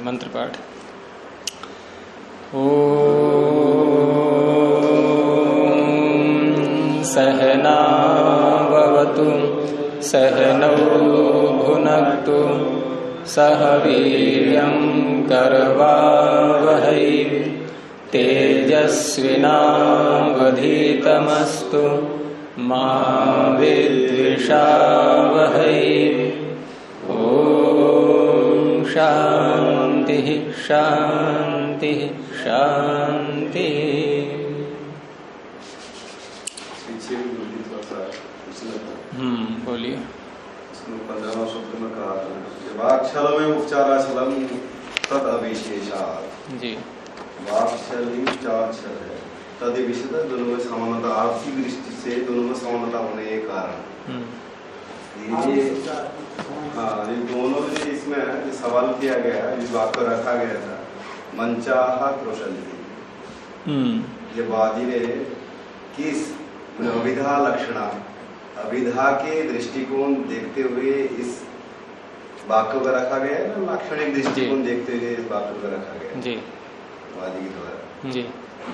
मंत्र पाठ। ॐ सहना भवतु सहनौ भुनक्तु सह वीर्यं करवावहै तेजस्विनावधीतमस्तु मा विद्विषावहै। ॐ शांति शांति शांति। बोलिए। 15वां सूत्र में कहा वाक्छल में उपचाराचलम तद अविशेषात्। जी, वाक्छल ही उपचार छल है, तद विशेषता दोनों में समानता, आपकी दृष्टि से दोनों में समानता होने के कारण ये दोनों में इसमें जो सवाल किया गया, जिस वाक्य रखा गया था मंचाह क्रोशंति, ये वादी ने किस अभिधा लक्षणा, अभिधा के दृष्टिकोण देखते हुए इस वाक्य को रखा गया है ना, लाक्षणिक दृष्टिकोण देखते हुए इस वाक्य को रखा गया जी, वादी के द्वारा जी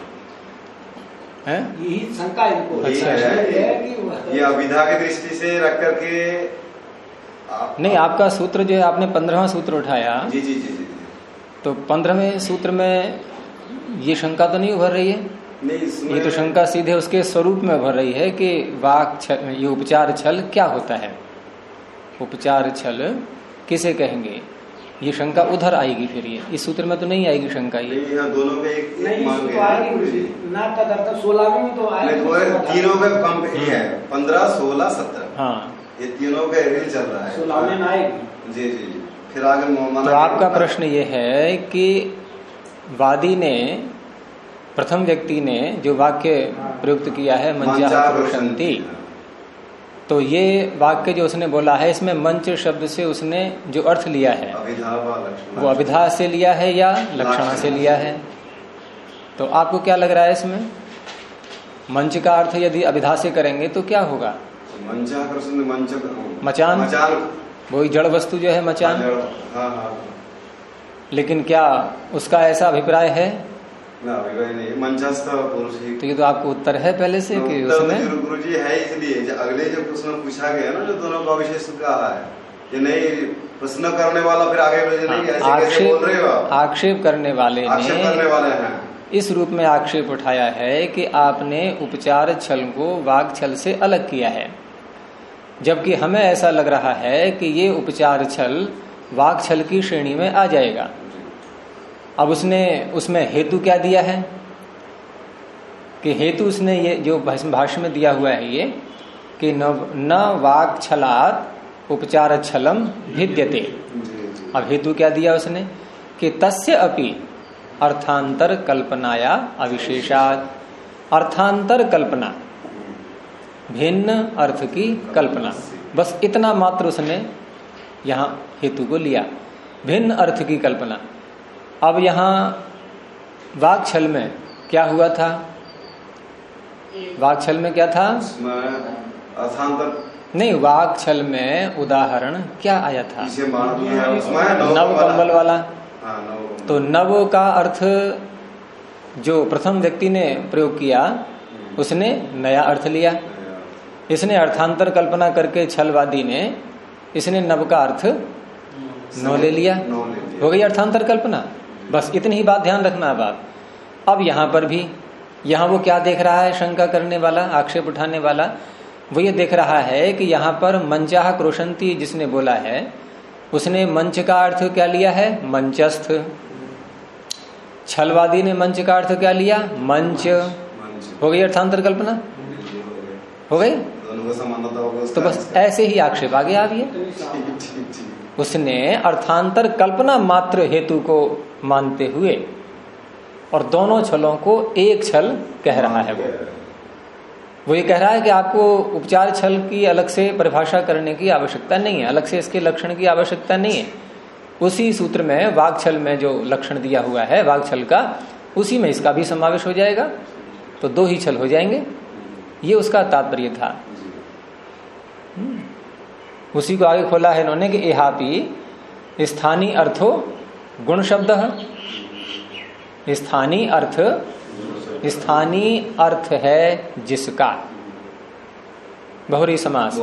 है। यही शंका इनको अच्छा है ये अभिधा की दृष्टि से रख करके नहीं, आपका सूत्र जो है आपने 15वां सूत्र उठाया जी जी जी जी, तो 15वें सूत्र में ये शंका तो नहीं उभर रही है? नहीं, ये तो शंका सीधे उसके स्वरूप में उभर रही है कि वाक छल, ये उपचार छल क्या होता है, उपचार छल किसे कहेंगे, ये शंका उधर आएगी। फिर ये इस सूत्र में तो नहीं आएगी शंका, ये दोनों में एक मांग तो आएगी ना, तद 16 में तो आएगी, तीनों में कम है 15 16 17। हाँ, ये तीनों का एवरेज चल रहा है, 16 में आएगी जी जी जी। फिर आगे तो आपका प्रश्न ये है कि वादी ने, प्रथम व्यक्ति ने जो वाक्य प्रयुक्त किया है मंचा क्रोशंति, तो ये वाक्य जो उसने बोला है इसमें मंच शब्द से उसने जो अर्थ लिया है वो अभिधा से लिया है या लक्षणा से लिया है? तो आपको क्या लग रहा है इसमें? मंच का अर्थ यदि अभिधा से करेंगे तो क्या होगा? मचान, वही जड़ वस्तु जो है मचान। लेकिन क्या उसका ऐसा अभिप्राय है? नहीं, मंचस्थ पुरुष ही। तो ये तो आपको उत्तर है पहले से कि उसमें गुरु जी है, इसलिए अगले जो प्रश्न पूछा गया ना, जो दोनों का विशेष कहा है, ये नहीं प्रश्न करने वाला फिर आगे नहीं ऐसे कैसे बोल रहे हो? आक्षेप करने वाले हैं इस रूप में आक्षेप उठाया है कि आपने उपचार छल को वाक छल से अलग किया है, जबकि हमें ऐसा लग रहा है कि ये उपचार छल वाक छल की श्रेणी में आ जाएगा। अब उसने उसमें हेतु क्या दिया है कि हेतु उसने ये जो भाष्य में दिया हुआ है ये कि न वाक छलात् उपचार छलम भिद्यते। अब हेतु क्या दिया उसने कि तस्य अपि अर्थांतर कल्पनाया अविशेषात्, अर्थांतर कल्पना, भिन्न अर्थ की कल्पना, बस इतना मात्र उसने यहाँ हेतु को लिया, भिन्न अर्थ की कल्पना। अब यहाँ वाक छल में क्या हुआ था? वाक छल में क्या था? नहीं, वाक छल में उदाहरण क्या आया था? नव कंबल वाला। तो नव का अर्थ जो प्रथम व्यक्ति ने प्रयोग किया उसने नया अर्थ लिया, इसने अर्थांतर कल्पना करके छलवादी ने इसने नव का अर्थ नौ ले लिया, हो गई अर्थांतर कल्पना। बस इतनी ही बात ध्यान रखना। अब यहाँ पर भी, यहाँ वो क्या देख रहा है शंका करने वाला, आक्षेप उठाने वाला, वो ये देख रहा है कि यहाँ पर मंचाह क्रोशंति जिसने बोला है उसने मंच का अर्थ क्या लिया है? मंचस्थ। छलवादी ने मंच का अर्थ क्या लिया? मंच। हो गई अर्थांतर कल्पना, हो गई। तो बस ऐसे ही आक्षेप आगे आ गया। उसने अर्थांतर कल्पना मात्र हेतु को मानते हुए और दोनों छलों को एक छल कह रहा है। वो ये कह रहा है कि आपको उपचार छल की अलग से परिभाषा करने की आवश्यकता नहीं है, अलग से इसके लक्षण की आवश्यकता नहीं है। उसी सूत्र में वाक छल में जो लक्षण दिया हुआ है वाक छल का, उसी में इसका भी समावेश हो जाएगा, तो दो ही छल हो जाएंगे। ये उसका तात्पर्य था। उसी को आगे खोला है इन्होंने कि एहापि स्थानीय अर्थो गुण शब्द, स्थानीय अर्थ, स्थानीय अर्थ है जिसका, बहुरी समास,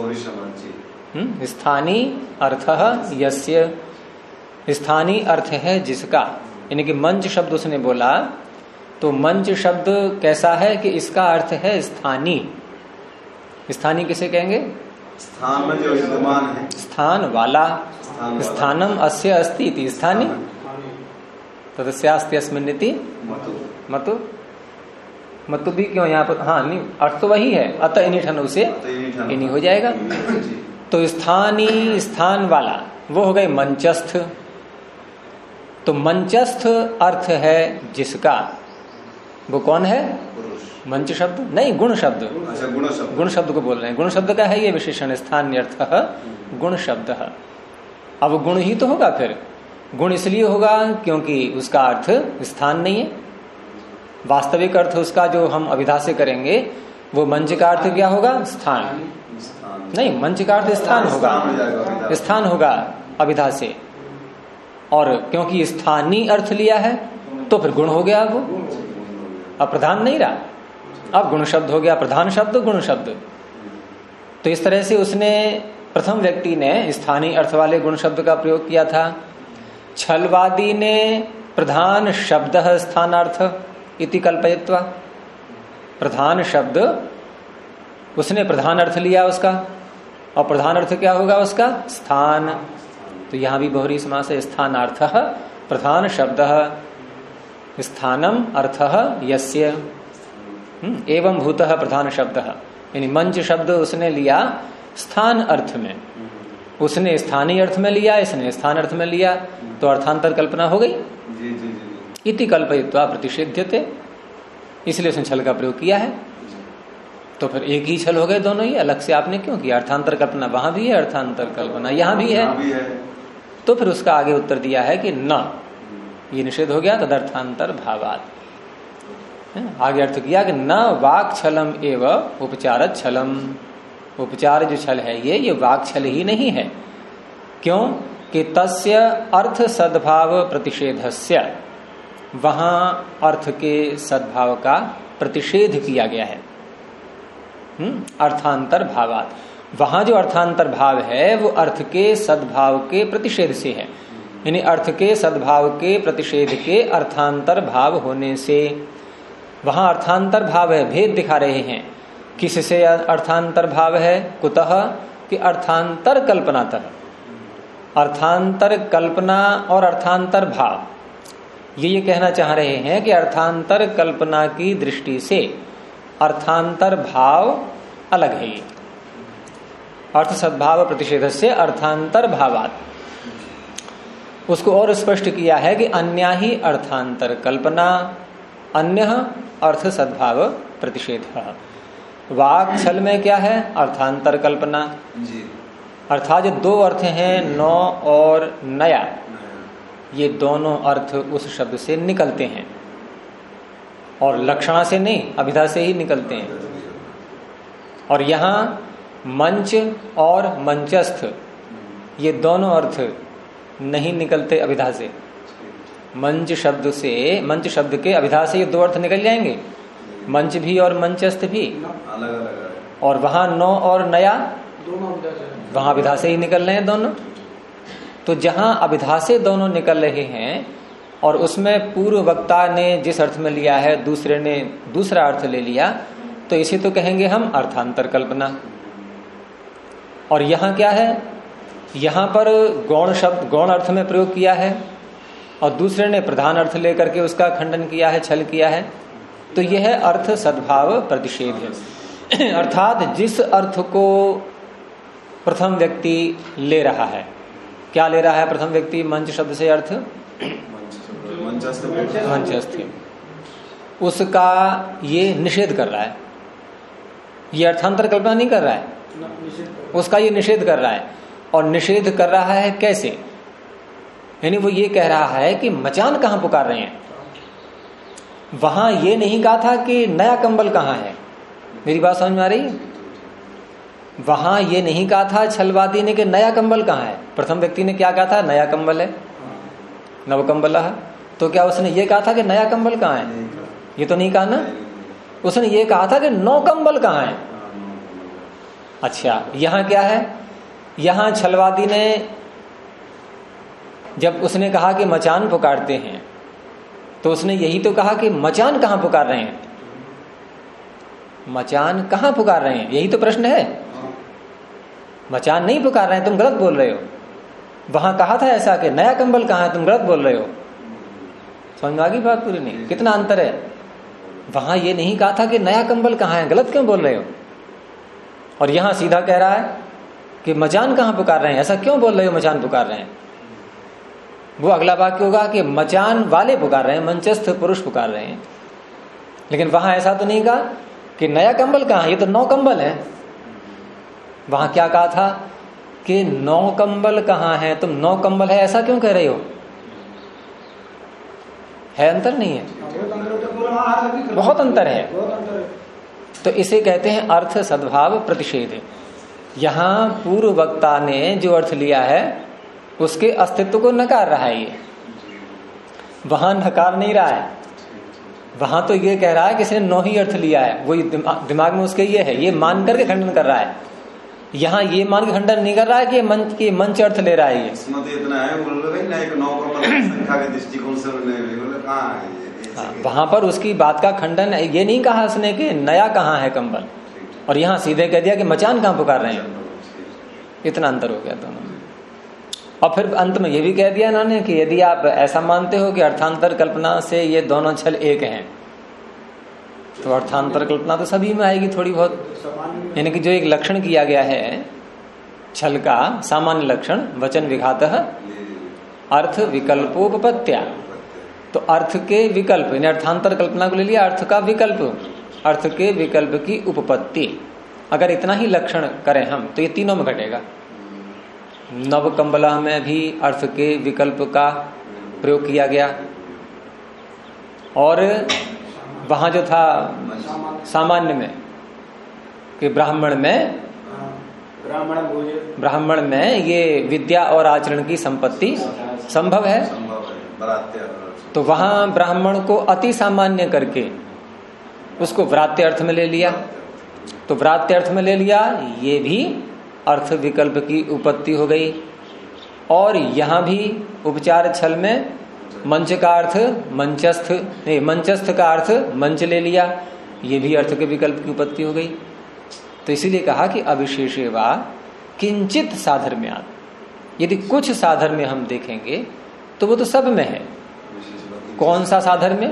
स्थानीय अर्थ यस्य, स्थानीय अर्थ है जिसका, यानी कि मंच शब्द उसने बोला तो मंच शब्द कैसा है कि इसका अर्थ है स्थानीय। स्थानीय किसे कहेंगे? स्थान में जो विद्यमान है, स्थान वाला, स्थानम अस्य अस्ति इति स्थानीय, तदस्यास्ति अस्मिन्निति मतु, मतु भी क्यों यहाँ पर? हाँ नहीं, अर्थ तो वही है, अतः इन्हीं ठन से इन्हीं हो जाएगा। तो स्थानीय, स्थान वाला, वो हो गए मंचस्थ। तो मंचस्थ अर्थ है जिसका, वो कौन है? मंच शब्द नहीं, गुण शब्द। अच्छा, गुण शब्द, गुण शब्द को बोल रहे हैं। गुण शब्द का है ये विशेषण, स्थानीय अर्थ गुण शब्द। अब गुण ही तो होगा फिर। गुण इसलिए होगा क्योंकि उसका अर्थ स्थान नहीं है। वास्तविक अर्थ उसका जो हम अभिधा से करेंगे वो मंच का अर्थ क्या होगा? स्थान नहीं, मंच का अर्थ स्थान होगा, स्थान होगा अभिधा से। और क्योंकि स्थानीय अर्थ लिया है तो फिर गुण हो गया, वो अब प्रधान नहीं रहा, अब गुण शब्द हो गया, प्रधान शब्द गुण शब्द। तो इस तरह से उसने, प्रथम व्यक्ति ने स्थानीय अर्थ वाले गुण शब्द का प्रयोग किया था। छलवादी ने प्रधान शब्द स्थानार्थ इति कल्पयित्वा, प्रधान शब्द उसने प्रधान अर्थ लिया उसका, और प्रधान अर्थ क्या होगा उसका? स्थान। तो यहां भी बहुरी समास है, स्थानार्थ प्रधान शब्द स्थानम अर्थ यस्य एवं भूतः प्रधान शब्द, यानी मंच शब्द उसने लिया स्थान अर्थ में, उसने स्थानीय अर्थ में लिया, इसने स्थान अर्थ में लिया, तो अर्थांतर कल्पना हो गई। इति कल्पयित्वा प्रतिषेध्यते, इसलिए उसने छल का प्रयोग किया है। तो फिर एक ही छल हो गए दोनों ही, अलग से आपने क्यों किया? अर्थांतर कल्पना वहां भी है, अर्थांतर कल्पना यहां भी है। तो फिर उसका आगे उत्तर दिया है कि न, ये निषेध हो गया, तदर्थांतर भावात। आगे अर्थ किया कि न वाक् छलम एव उपचार छलम, उपचार जो छल है ये वाक् छल ही नहीं है। क्यों? कि तस्य अर्थ सद्भाव प्रतिषेधस्य, वहां अर्थ के सद्भाव का प्रतिषेध किया गया है। अर्थांतर भावात, वहां जो अर्थांतर भाव है वो अर्थ के सद्भाव के प्रतिषेध से है, यानी अर्थ के सद्भाव के प्रतिषेध के अर्थांतर भाव होने से वहां अर्थांतर भाव है। भेद दिखा रहे हैं, किससे अर्थांतर भाव है? कुतः? कि अर्थांतर कल्पनातः, अर्थांतर कल्पना और अर्थांतर भाव, ये कहना चाह रहे हैं कि अर्थांतर कल्पना की दृष्टि से अर्थांतर भाव अलग है। ये अर्थ सद्भाव प्रतिषेध से अर्थांतर भावात, उसको और स्पष्ट किया है कि अन्या ही अर्थांतर कल्पना, अन्य अर्थ सद्भाव प्रतिषेध। वाक् छल में क्या है? अर्थांतर कल्पना। अर्थात जो दो अर्थ हैं, नौ और नया, ये दोनों अर्थ उस शब्द से निकलते हैं, और लक्षणा से नहीं, अभिधा से ही निकलते हैं। और यहाँ मंच और मंचस्थ, ये दोनों अर्थ नहीं निकलते अभिधा से। मंच शब्द से, मंच शब्द के अभिधा से ये दो अर्थ निकल जाएंगे, मंच भी और मंचस्थ भी। और वहां नौ और नया, वहां अभिधा से ही निकल रहे हैं दोनों। तो जहां अभिधा से दोनों निकल रहे हैं और उसमें पूर्व वक्ता ने जिस अर्थ में लिया है, दूसरे ने दूसरा अर्थ ले लिया, तो इसे तो कहेंगे हम अर्थांतर कल्पना। और यहाँ क्या है? यहाँ पर गौण शब्द गौण अर्थ में प्रयोग किया है और दूसरे ने प्रधान अर्थ लेकर के उसका खंडन किया है, छल किया है। तो यह है अर्थ सद्भाव प्रतिषेध है। अर्थात जिस अर्थ को प्रथम व्यक्ति ले रहा है, क्या ले रहा है प्रथम व्यक्ति? मंच शब्द से अर्थ मंचस्थ, उसका ये निषेध कर रहा है, ये अर्थांतर कल्पना नहीं कर रहा है, उसका ये निषेध कर रहा है। और निषेध कर रहा है कैसे? यानी वो ये कह रहा है कि मचान कहां पुकार रहे हैं। वहां ये नहीं कहा था कि नया कंबल कहां है, मेरी बात समझ में आ रही है? वहां ये नहीं कहा था छलवादी ने कि नया कंबल कहां है। प्रथम व्यक्ति ने क्या कहा था? नया कंबल है। नवकंबलः, तो क्या उसने ये कहा था कि नया कंबल कहाँ है? ये तो नहीं कहा ना, उसने ये कहा था कि नौ कंबल कहाँ है। अच्छा, यहां क्या है? यहां छलवादी ने जब उसने कहा कि मचान पुकारते हैं, तो उसने यही तो कहा कि मचान कहां पुकार रहे हैं, मचान कहां पुकार रहे हैं, यही तो प्रश्न है। मचान नहीं पुकार रहे हैं, तुम गलत बोल रहे हो। वहां कहा था ऐसा कि नया कंबल कहां है, तुम गलत बोल रहे हो। समझ में आ गई बात पूरी? नहीं, कितना अंतर है। वहां ये नहीं कहा था कि नया कंबल कहां है, गलत क्यों बोल रहे हो। और यहां सीधा कह रहा है कि मचान कहां पुकार रहे हैं, ऐसा क्यों बोल रहे हो मचान पुकार रहे हैं। वो अगला वाक्य होगा कि मचान वाले पुकार रहे हैं, मंचस्थ पुरुष पुकार रहे हैं। लेकिन वहां ऐसा तो नहीं कहा कि नया कंबल कहां है, ये तो 9 कंबल है। वहां क्या कहा था कि 9 कंबल कहां है, तुम 9 कंबल है ऐसा क्यों कह रहे हो। है अंतर नहीं है? बहुत अंतर है। तो इसे कहते हैं अर्थ सद्भाव प्रतिषेध। यहां पूर्व वक्ता ने जो अर्थ लिया है उसके अस्तित्व को नकार रहा है, ये वहां नकार नहीं रहा है। वहां तो ये कह रहा है कि इसने 9 ही अर्थ लिया है, वही दिमाग में उसके ये है, ये मान करके खंडन कर रहा है। यहाँ ये मान के खंडन नहीं कर रहा है कि मंच अर्थ ले रहा है। ये इतना है, संख्या के दृष्टिकोण से वहां पर उसकी बात का खंडन ये नहीं कहा उसने कि नया कहाँ है कंबल, और यहाँ सीधे कह दिया कि मचान कहाँ पुकार रहे हैं। इतना अंतर हो गया दोनों में। और फिर अंत में ये भी कह दिया इन्होंने कि यदि आप ऐसा मानते हो कि अर्थांतर कल्पना से ये दोनों छल एक हैं, तो अर्थांतर कल्पना तो सभी में आएगी थोड़ी बहुत। यानी कि जो एक लक्षण किया गया है छल का, सामान्य लक्षण वचन विघातः अर्थ विकल्पोपपत्त्या, तो अर्थ के विकल्प यानी अर्थांतर कल्पना को ले लिया, अर्थ का विकल्प, अर्थ के विकल्प की उपपत्ति। अगर इतना ही लक्षण करें हम तो ये तीनों में घटेगा। नवकंबला में भी अर्थ के विकल्प का प्रयोग किया गया, और वहां जो था सामान्य में कि ब्राह्मण में ये विद्या और आचरण की संपत्ति संभव है, तो वहां ब्राह्मण को अति सामान्य करके उसको व्रात्य अर्थ में ले लिया। तो व्रात्य अर्थ में ले लिया, ये भी अर्थ विकल्प की उपपत्ति हो गई। और यहां भी उपचार छल में मंच का अर्थ मंचस्थ नहीं, मंचस्थ का अर्थ मंच ले लिया, ये भी अर्थ के विकल्प की उपपत्ति हो गई। तो इसीलिए कहा कि अविशेषे वा किंचित साधर्म्यात्, यदि कुछ साधर्म्य हम देखेंगे तो वो तो सब में है। कौन सा साधर्म्य?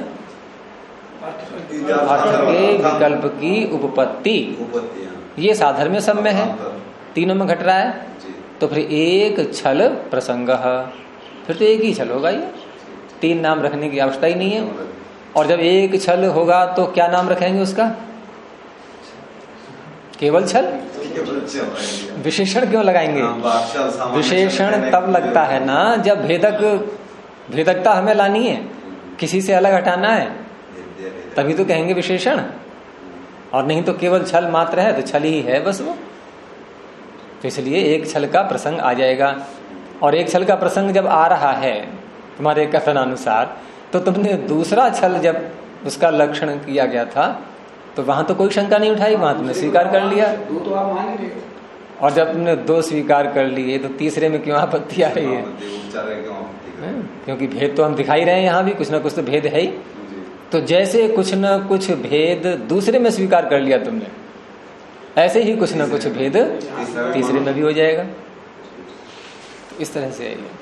अर्थ के विकल्प की उपपत्ति, ये साधर्म्य सब में है, तीनों में घट रहा है। तो फिर एक छल प्रसंग, फिर तो एक ही छल होगा, ये 3 नाम रखने की आवश्यकता ही नहीं है। और जब एक छल होगा तो क्या नाम रखेंगे उसका? केवल छल। विशेषण क्यों लगाएंगे? विशेषण तब लगता है ना जब भेदकता हमें लानी है, किसी से अलग हटाना है, तभी तो कहेंगे विशेषण। और नहीं तो केवल छल मात्र है तो छल ही है बस वो। तो इसलिए एक छल का प्रसंग आ जाएगा। और एक छल का प्रसंग जब आ रहा है तुम्हारे कथनानुसार, तो तुमने दूसरा छल जब उसका लक्षण किया गया था तो वहां तो कोई शंका नहीं उठाई, वहां तुमने स्वीकार कर लिया। तो आप मान रहे। और जब तुमने 2 स्वीकार कर लिए तो तीसरे में क्यों आपत्ति आ रही है? क्योंकि भेद तो हम दिखाई रहे हैं, यहाँ भी कुछ ना कुछ तो भेद है ही। तो जैसे कुछ न कुछ भेद दूसरे में स्वीकार कर लिया तुमने, ऐसे ही कुछ न कुछ भेद तीसरे में भी हो जाएगा। तो इस तरह से है ये।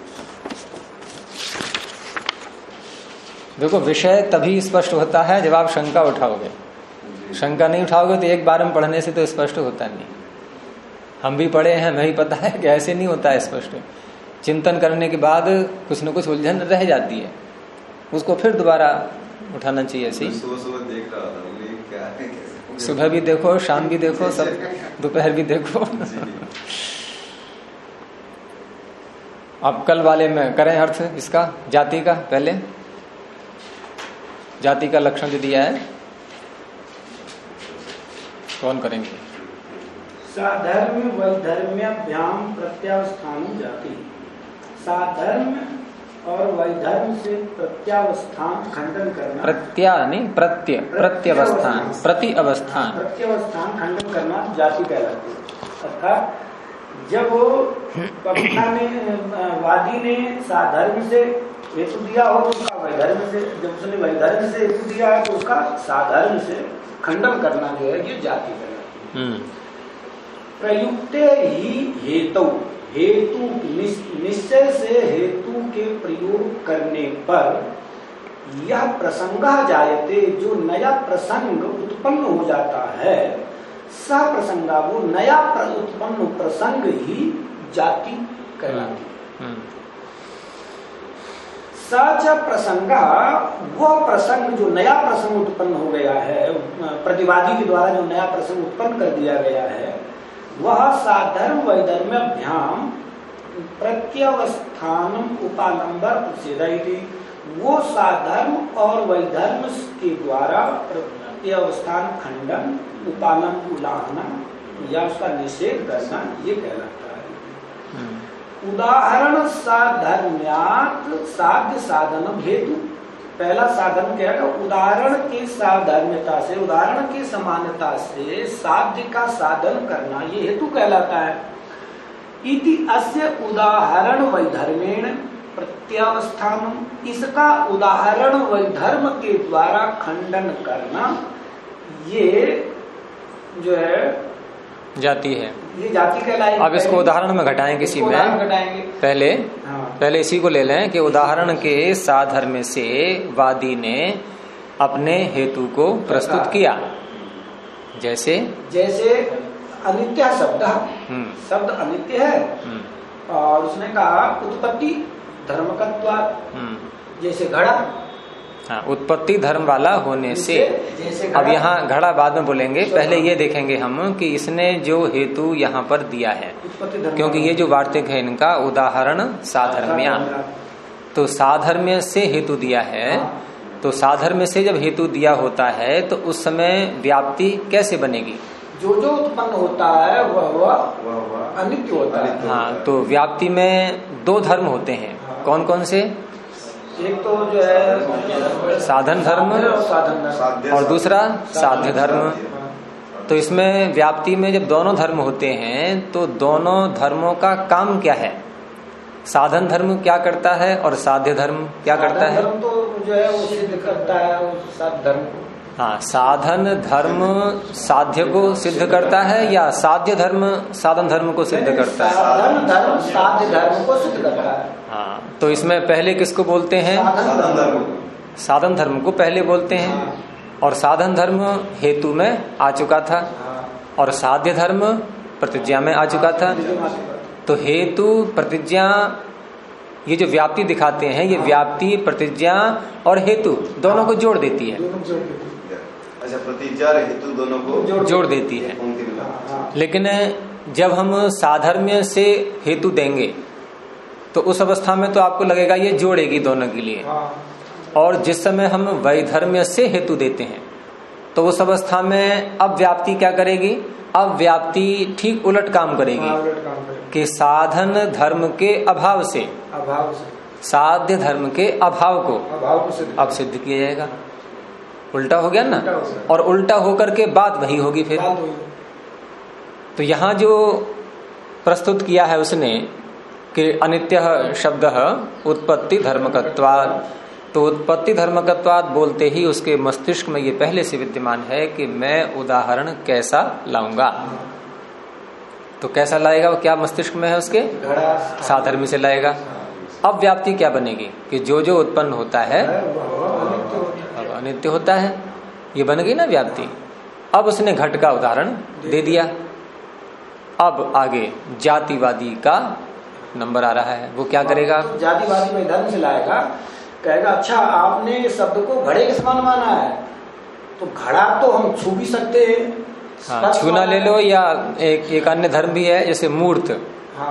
देखो, विषय तभी स्पष्ट होता है जब आप शंका उठाओगे। शंका नहीं उठाओगे तो एक बार में पढ़ने से तो स्पष्ट होता नहीं। हम भी पढ़े हैं, हमें भी पता है कि ऐसे नहीं होता है स्पष्ट। चिंतन करने के बाद कुछ न कुछ उलझन रह जाती है, उसको फिर दोबारा उठाना चाहिए। ऐसे सुबह भी देखो, शाम भी देखो, सब दोपहर भी देखो। अब कल वाले में करें अर्थ इसका, जाति का। पहले जाति का लक्षण जो दिया है कौन करेंगे? साधर्म वैधर्म्याभ्याम प्रत्यावस्थान जाति। साधर्म और वैधर्म से प्रत्यावस्थान खंडन करना। प्रत्यवस्थान खंडन करना जाति कहलाती है। अर्थात जब कविता में वादी ने साधर्म से हेतु दिया हो तो उसका वैधर्म से, जब उसने वैधर्म से हेतु दिया है तो उसका साधर्म से खंडन करना जो है ये जाति कहलाती है। प्रयुक्त ही हेतु निश्चय से हेतु के प्रयोग करने पर यह प्रसंग जायते, जो नया प्रसंग उत्पन्न हो जाता है, सा प्रसंगा, वो नया उत्पन्न प्रसंग ही जाति कहलाती है। सच प्रसंगा, वह प्रसंग जो नया प्रसंग उत्पन्न हो गया है, प्रतिवादी के द्वारा जो नया प्रसंग उत्पन्न कर दिया गया है, वह साधर्म वैधर्म्याभ्याम प्रत्यवस्थानम उपालंबर प्रतिषेधयति, वो साधर्म और वैधर्म के द्वारा प्रत्यवस्थान खंडन, उपालन उल्लंघन या उसका निषेध करना ये कहलाता है। उदाहरण साधर्म्यात् साध्य साधन हेतु, पहला साधन क्या है? उदाहरण के साधर्म्यता से, उदाहरण की समानता से साध्य का साधन करना ये हेतु कहलाता है। इति अस्य उदाहरण वैधर्मेण प्रत्यावस्थानम, इसका उदाहरण वैधर्म के द्वारा खंडन करना ये जो है जाति है, ये जाति कहलाएगी। अब इसको उदाहरण में घटाएं किसी में, पहले इसी को ले लें कि उदाहरण के साधर्म से वादी ने अपने हेतु को प्रस्तुत किया। जैसे अनित्य शब्द अनित्य है और उसने कहा उत्पत्ति धर्मकत्वात्, जैसे घड़ा, हाँ, उत्पत्ति धर्म वाला होने से। अब यहाँ घड़ा बाद में बोलेंगे, पहले ये देखेंगे हम कि इसने जो हेतु यहाँ पर दिया है, क्योंकि ये जो वार्तिक है इनका उदाहरण साधर्म्या, तो साधर्म्य से हेतु दिया है। तो साधर्म्य से जब हेतु दिया होता है तो उस समय व्याप्ति कैसे बनेगी? जो उत्पन्न होता है वह अनित्य होता है। हाँ, तो व्याप्ति में दो धर्म होते हैं। कौन कौन से? एक तो जो है साधन धर्म और दूसरा साध्य धर्म। तो इसमें व्याप्ति में जब दोनों धर्म होते हैं तो दोनों धर्मों का काम क्या है? साधन धर्म क्या करता है और साध्य धर्म क्या करता है? तो जो है वो सिद्ध करता है साध्य धर्म को। हाँ, साधन धर्म साध्य को सिद्ध करता है या साध्य धर्म साधन धर्म को सिद्ध करता है? साधन धर्म साध्य धर्म को सिद्ध करता है। हाँ, तो इसमें पहले किसको बोलते हैं? साधन धर्म को पहले बोलते हैं। और साधन धर्म हेतु में आ चुका था और साध्य धर्म प्रतिज्ञा में आ चुका था। तो हेतु प्रतिज्ञा, ये जो व्याप्ति दिखाते हैं, ये व्याप्ति प्रतिज्ञा और हेतु दोनों को जोड़ देती है। अच्छा, प्रतिज्ञा और हेतु दोनों को जोड़ देती है। लेकिन जब हम साधर्म्य से हेतु देंगे तो उस अवस्था में तो आपको लगेगा ये जोड़ेगी दोनों के लिए। और जिस समय हम वैधर्म्य से हेतु देते हैं तो उस अवस्था में अब व्याप्ति क्या करेगी? अब व्याप्ति ठीक उलट काम करेगी कि साधन धर्म के अभाव से साध्य धर्म के अभाव को अब सिद्ध किया जाएगा। उल्टा हो गया ना? और उल्टा होकर के बात वही होगी फिर। तो यहाँ जो प्रस्तुत किया है उसने कि अनित्य शब्द उत्पत्ति धर्मकत्वात्, तो उत्पत्ति धर्मकत्वात् बोलते ही उसके मस्तिष्क में ये पहले से विद्यमान है कि मैं उदाहरण कैसा लाऊंगा। तो कैसा लाएगा वो? क्या मस्तिष्क में है उसके? साधर्मी से लाएगा। अब व्याप्ति क्या बनेगी कि जो उत्पन्न होता है अब अनित्य होता है, ये बन गई ना व्याप्ति। अब उसने घट का उदाहरण दे दिया। अब आगे जातिवादी का नंबर आ रहा है, वो क्या करेगा? तो जातिवादी में धर्म से लाएगा, कहेगा अच्छा आपने शब्द को घड़े के समान माना है तो घड़ा तो हम छू भी सकते हैं। हाँ, छूना ले लो, या एक अन्य धर्म भी है जैसे मूर्त। हाँ,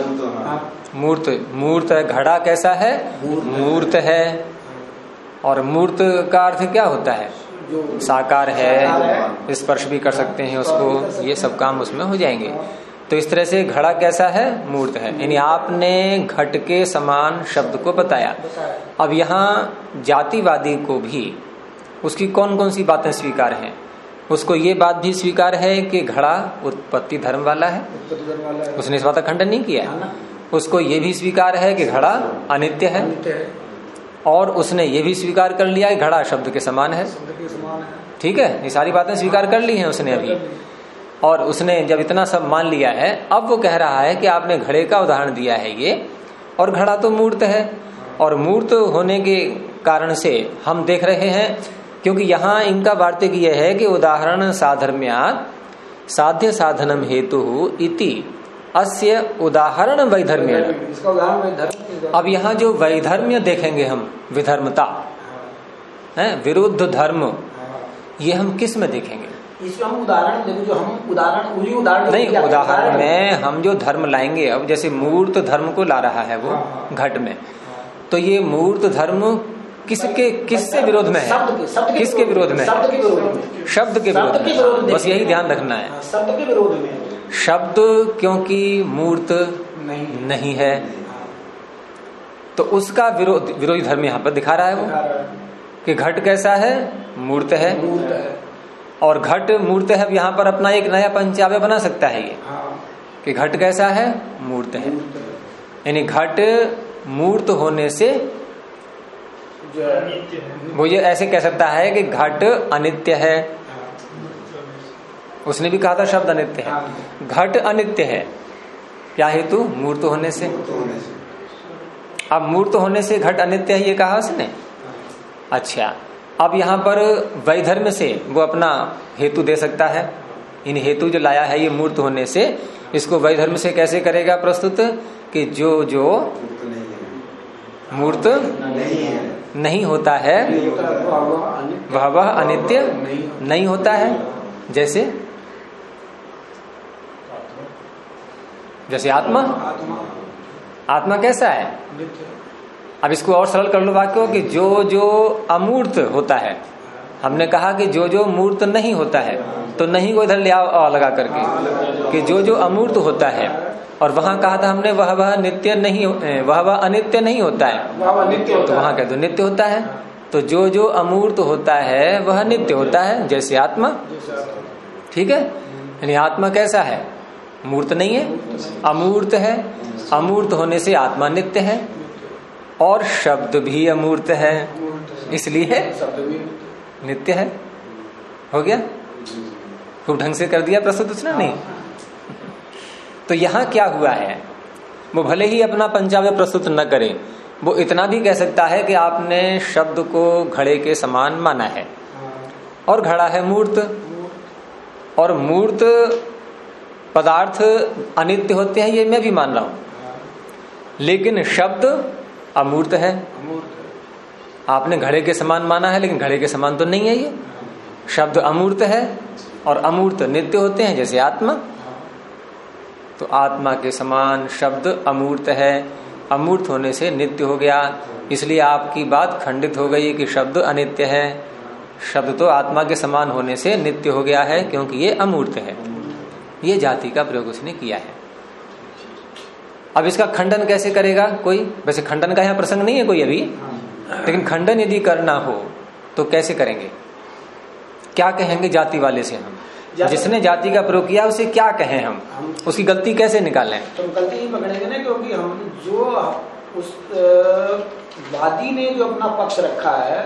मूर्त है। घड़ा कैसा है? मूर्त है। और मूर्त का अर्थ क्या होता है? साकार है, स्पर्श भी कर सकते हैं उसको, ये सब काम उसमें हो जाएंगे। तो इस तरह से घड़ा कैसा है? मूर्त है। यानी आपने घट के समान शब्द को बताया। अब यहाँ जातिवादी को भी उसकी कौन कौन सी बातें स्वीकार हैं? उसको ये बात भी स्वीकार है कि घड़ा उत्पत्ति धर्म वाला है, उसने इस बात का खंडन नहीं किया। उसको ये भी स्वीकार है कि घड़ा अनित्य है, और उसने ये भी स्वीकार कर लिया कि घड़ा शब्द के समान है। ठीक है, ये सारी बातें स्वीकार कर ली हैं उसने अभी। और उसने जब इतना सब मान लिया है, अब वो कह रहा है कि आपने घड़े का उदाहरण दिया है ये, और घड़ा तो मूर्त है, और मूर्त होने के कारण से हम देख रहे हैं, क्योंकि यहाँ इनका वार्तिक यह है कि उदाहरण साधर्म्यात् साध्य साधनम हेतु इति अस्य उदाहरण वैधर्म्य। अब यहाँ जो वैधर्म्य देखेंगे हम, विधर्मता है, विरुद्ध धर्म, ये हम किस में देखेंगे? इसमें हम उदाहरण देखो, जो हम उदाहरण नहीं, उदाहरण में हम जो धर्म लाएंगे, अब जैसे मूर्त धर्म को ला रहा है वो घट में, तो ये मूर्त धर्म किससे विरोध में है? किसके विरोध में? शब्द के विरोध में। बस यही ध्यान रखना है, शब्द के विरोध में। शब्द क्योंकि मूर्त नहीं है, तो उसका विरोधी धर्म यहाँ पर दिखा रहा है वो, कि घट कैसा है? मूर्त है। और घट मूर्त है। अब यहाँ पर अपना एक नया पंचावय बना सकता है ये, कि घट कैसा है? मूर्त है। यानी घट मूर्त होने से वो ये ऐसे कह सकता है कि घट अनित्य है। उसने भी कहा था शब्द अनित्य है। घट अनित्य है, क्या हेतु? मूर्त होने से। अब मूर्त होने से घट अनित्य है, ये कहा उसने। अच्छा, अब यहाँ पर वैधर्म से वो अपना हेतु दे सकता है। इन हेतु जो लाया है ये मूर्त होने से, इसको वैधर्म से कैसे करेगा प्रस्तुत? कि जो मूर्त नहीं होता है वह अनित्य नहीं होता है। जैसे आत्मा कैसा है? अब इसको और सरल कर लो वाक्यों कि जो अमूर्त होता है। हमने कहा कि जो मूर्त नहीं होता है, तो नहीं को इधर ले आओ लगा करके, कि जो अमूर्त होता है। और वहां कहा था हमने वह नित्य नहीं, वह अनित्य नहीं होता है, तो वहां कह दो नित्य होता है। तो जो अमूर्त होता है वह नित्य होता है, जैसे आत्मा। ठीक है, यानी आत्मा कैसा है? मूर्त नहीं है, अमूर्त है। अमूर्त होने से आत्मा नित्य है, और शब्द भी अमूर्त है, इसलिए नित्य है। हो गया? खूब ढंग से कर दिया प्रस्तुत उसने। नहीं, तो यहां क्या हुआ है? वो भले ही अपना पंचावय प्रस्तुत न करे, वो इतना भी कह सकता है कि आपने शब्द को घड़े के समान माना है, और घड़ा है मूर्त, और मूर्त पदार्थ अनित्य होते हैं, ये मैं भी मान रहा हूं। लेकिन शब्द अमूर्त है। आपने घड़े के समान माना है, लेकिन घड़े के समान तो नहीं है ये। शब्द अमूर्त है, और अमूर्त नित्य होते हैं, जैसे आत्मा। तो आत्मा के समान शब्द अमूर्त है, अमूर्त होने से नित्य हो गया। इसलिए आपकी बात खंडित हो गई कि शब्द अनित्य है। शब्द तो आत्मा के समान होने से नित्य हो गया है, क्योंकि ये अमूर्त है। ये जाति का प्रयोग उसने किया है। अब इसका खंडन कैसे करेगा कोई? वैसे खंडन का यहाँ प्रसंग नहीं है कोई अभी, लेकिन खंडन यदि करना हो तो कैसे करेंगे? क्या कहेंगे जाति वाले से? हम जिसने जाति का प्रयोग किया उसे क्या कहें हम? उसकी गलती कैसे निकालें? तो गलती ही पकड़ेंगे ना, क्योंकि हम जो उस वादी ने जो अपना पक्ष रखा है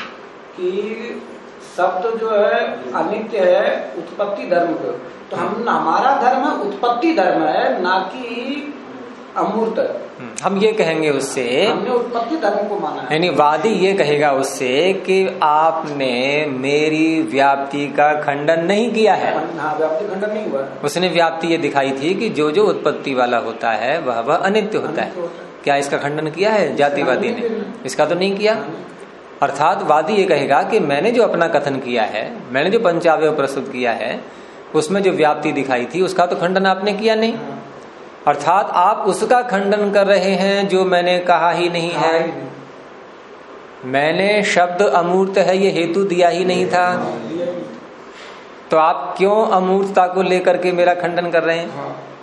कि शब्द जो है अनित्य है उत्पत्ति धर्म को, तो हम हमारा धर्म उत्पत्ति धर्म है, ना कि अमूर्त। हम ये कहेंगे उससे, हमने उत्पत्ति धर्म को माना है। यानी वादी ये कहेगा उससे कि आपने मेरी व्याप्ति का खंडन नहीं किया है। हाँ, व्याप्ति खंडन नहीं हुआ। उसने व्याप्ति ये दिखाई थी कि जो उत्पत्ति वाला होता है वह अनित्य होता है। क्या इसका खंडन किया है जातिवादी ने? इसका तो नहीं किया। अर्थात वादी ये कहेगा कि मैंने जो अपना कथन किया है, मैंने जो पंचावय प्रस्तुत किया है, उसमें जो व्याप्ति दिखाई थी उसका तो खंडन आपने किया नहीं। अर्थात आप उसका खंडन कर रहे हैं जो मैंने कहा ही नहीं है। मैंने शब्द अमूर्त है ये हेतु दिया ही नहीं था, तो आप क्यों अमूर्तता को लेकर के मेरा खंडन कर रहे हैं?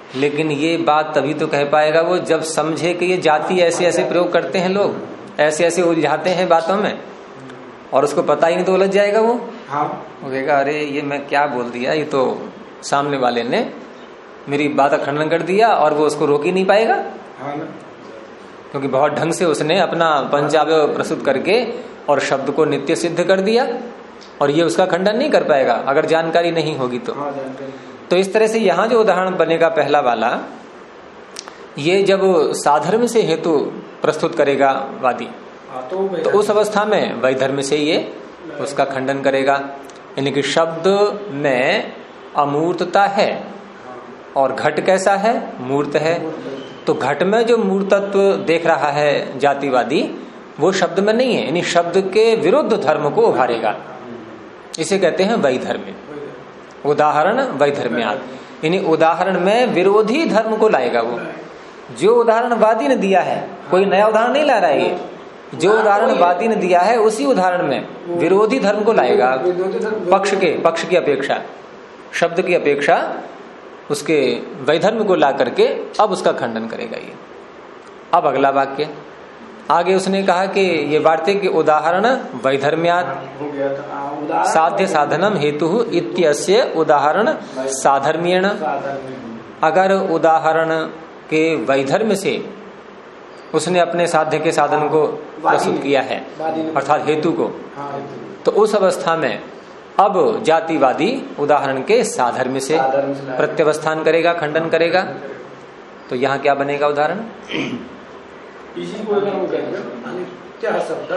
लेकिन ये बात तभी तो कह पाएगा वो जब समझे कि ये जाति ऐसे ऐसे प्रयोग करते हैं लोग, ऐसे ऐसे उलझाते हैं बातों में, और उसको पता ही नहीं तो उलझ जाएगा वो। हाँ। वो कहेगा अरे ये मैं क्या बोल दिया, ये तो सामने वाले ने मेरी बात का खंडन कर दिया, और वो उसको रोक ही नहीं पाएगा। हाँ। क्योंकि बहुत ढंग से उसने अपना पंचावय प्रस्तुत करके और शब्द को नित्य सिद्ध कर दिया, और ये उसका खंडन नहीं कर पाएगा अगर जानकारी नहीं होगी तो। हाँ, तो इस तरह से यहाँ जो उदाहरण बनेगा पहला वाला, ये जब साधर्म से हेतु प्रस्तुत करेगा वादी, तो उस अवस्था में वैधर्म से ये उसका खंडन करेगा। यानी कि शब्द में अमूर्तता है और घट कैसा है, मूर्त है। तो घट में जो मूर्तत्व देख रहा है जातिवादी, वो शब्द में नहीं है, यानी शब्द के विरुद्ध धर्म को उभारेगा। इसे कहते हैं वैधर्म्य। उदाहरण वैधर्म्यात्, यानी उदाहरण में विरोधी धर्म को लाएगा वो। जो उदाहरण वादी ने दिया है, कोई नया उदाहरण नहीं ला रहा है ये, जो उदाहरण वादी ने दिया है उसी उदाहरण में विरोधी धर्म को लाएगा। पक्ष की अपेक्षा, शब्द की अपेक्षा उसके वैधर्म को ला करके अब उसका खंडन करेगा ये। अब अगला वाक्य आगे उसने कहा कि ये वार्तिक उदाहरण वैधर्म्यात् साध्य साधनम हेतु इत्यस्य उदाहरण साधर्म्येण। अगर उदाहरण के वैधर्म से उसने अपने साध्य के साधन को प्रस्तुत किया है, अर्थात हेतु को, तो उस अवस्था में अब जातिवादी उदाहरण के साधर्म्य से प्रत्यवस्थान करेगा, खंडन करेगा। तो यहाँ क्या बनेगा उदाहरण? इसी को अगर हम कहेंगे अनित्य शब्द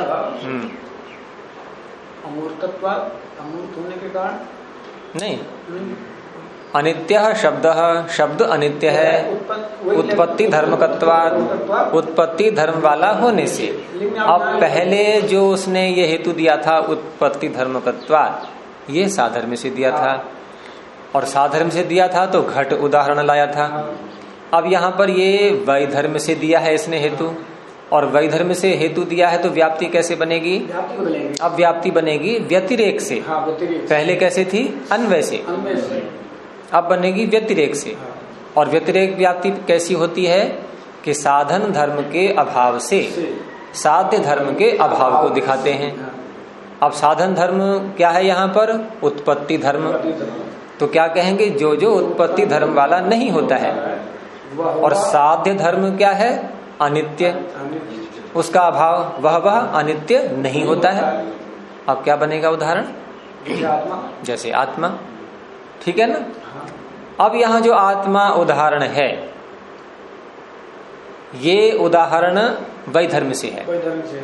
अमूर्तत्व, अमूर्त होने के कारण नहीं, अनित्य शब्द अनित्य है उत्पत्ति धर्मकत्वात्, उत्पत्ति धर्म वाला होने से। अब पहले जो उसने ये हेतु दिया था उत्पत्ति धर्मकत्वात्, ये साधर्म से दिया था, और साधर्म से दिया था तो घट उदाहरण लाया था। अब यहाँ पर ये वैधर्म से दिया है इसने हेतु, और वैधर्म से हेतु दिया है तो व्याप्ति कैसे बनेगी? अब व्याप्ति बनेगी व्यतिरेक से। पहले कैसे थी? अन्वय से। अब बनेगी व्यतिरेक से। और व्यतिरेक व्याप्ति कैसी होती है कि साधन धर्म के अभाव से साध्य धर्म के अभाव को दिखाते हैं। अब साधन धर्म क्या है यहाँ पर? उत्पत्ति धर्म। तो क्या कहेंगे? जो जो उत्पत्ति धर्म वाला नहीं होता है। और साध्य धर्म क्या है? अनित्य, उसका अभाव, वह अनित्य नहीं होता है। अब क्या बनेगा उदाहरण? जैसे आत्मा। ठीक है ना? अब यहाँ जो आत्मा उदाहरण है, ये उदाहरण वैधर्म से है,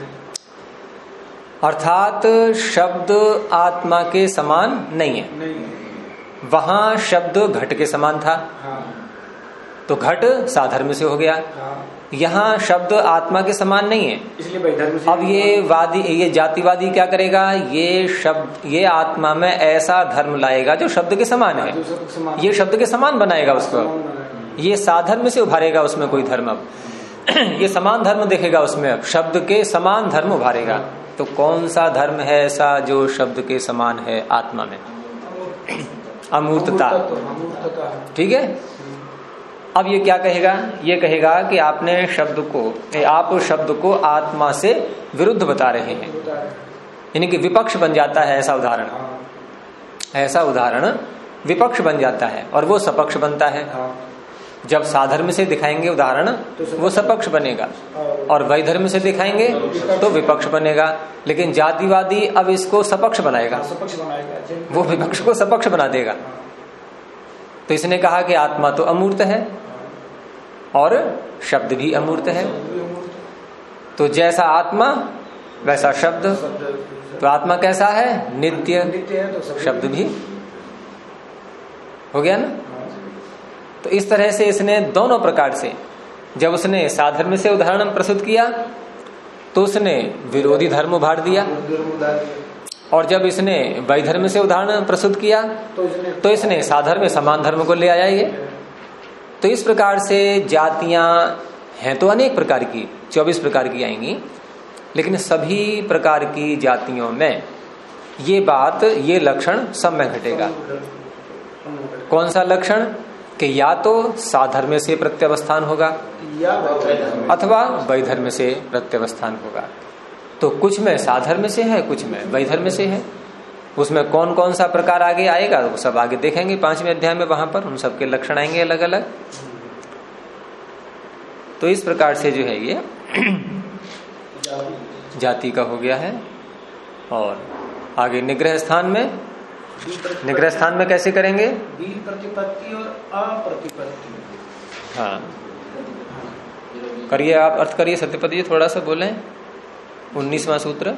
अर्थात शब्द आत्मा के समान नहीं है। वहां शब्द घट के समान था, तो घट साधर्म से हो गया। यहाँ शब्द आत्मा के समान नहीं है, इसलिए वैधर्म से। अब ये वादी, ये जातिवादी क्या करेगा? ये शब्द, ये आत्मा में ऐसा धर्म लाएगा जो शब्द के समान है, ये शब्द के समान बनाएगा उसको। ये साधर्म से उभारेगा उसमें कोई धर्म। अब ये समान धर्म देखेगा उसमें, अब शब्द के समान धर्म उभारेगा। तो कौन सा धर्म है ऐसा जो शब्द के समान है आत्मा में? अमूर्तता। ठीक है। अब ये क्या कहेगा? ये कहेगा कि आपने शब्द को, आप शब्द को आत्मा से विरुद्ध बता रहे हैं, यानी कि विपक्ष बन जाता है। ऐसा उदाहरण, ऐसा उदाहरण विपक्ष बन जाता है और वो सपक्ष बनता है। जब साधर्म से दिखाएंगे उदाहरण वो सपक्ष बनेगा, और वैधर्म से दिखाएंगे तो विपक्ष बनेगा। लेकिन जातिवादी अब इसको सपक्ष बनाएगा, वो विपक्ष को सपक्ष बना देगा। तो इसने कहा कि आत्मा तो अमूर्त है और शब्द भी अमूर्त है, तो जैसा आत्मा वैसा शब्द। तो आत्मा कैसा है? नित्य, शब्द भी हो गया ना। तो इस तरह से इसने दोनों प्रकार से, जब उसने साधर्म से उदाहरण प्रस्तुत किया तो उसने विरोधी धर्म उभार दिया, और जब इसने वैधर्म से उदाहरण प्रस्तुत किया तो इसने साधर्म में समान धर्म को ले आया ये। तो इस प्रकार से जातियां हैं तो अनेक प्रकार की, 24 प्रकार की आएंगी, लेकिन सभी प्रकार की जातियों में ये बात, ये लक्षण सब में घटेगा। कौन सा लक्षण? कि या तो साधर्म्य से प्रत्यवस्थान होगा या अथवा वैधर्म्य से प्रत्यवस्थान होगा। तो कुछ में साधर्म्य से है, कुछ में वैधर्म्य से है। उसमें कौन कौन सा प्रकार आगे आएगा वो सब आगे देखेंगे 5वें अध्याय में, वहां पर उन सबके लक्षण आएंगे अलग अलग। तो इस प्रकार से जो है ये जाति का हो गया है। और आगे निग्रह स्थान में, निग्रह स्थान में कैसे करेंगे? बी प्रतिपत्ति और अप्रतिपत्ति। हाँ करिए, आप अर्थ करिए सत्यपति जी, थोड़ा सा बोलें। 19वां सूत्र।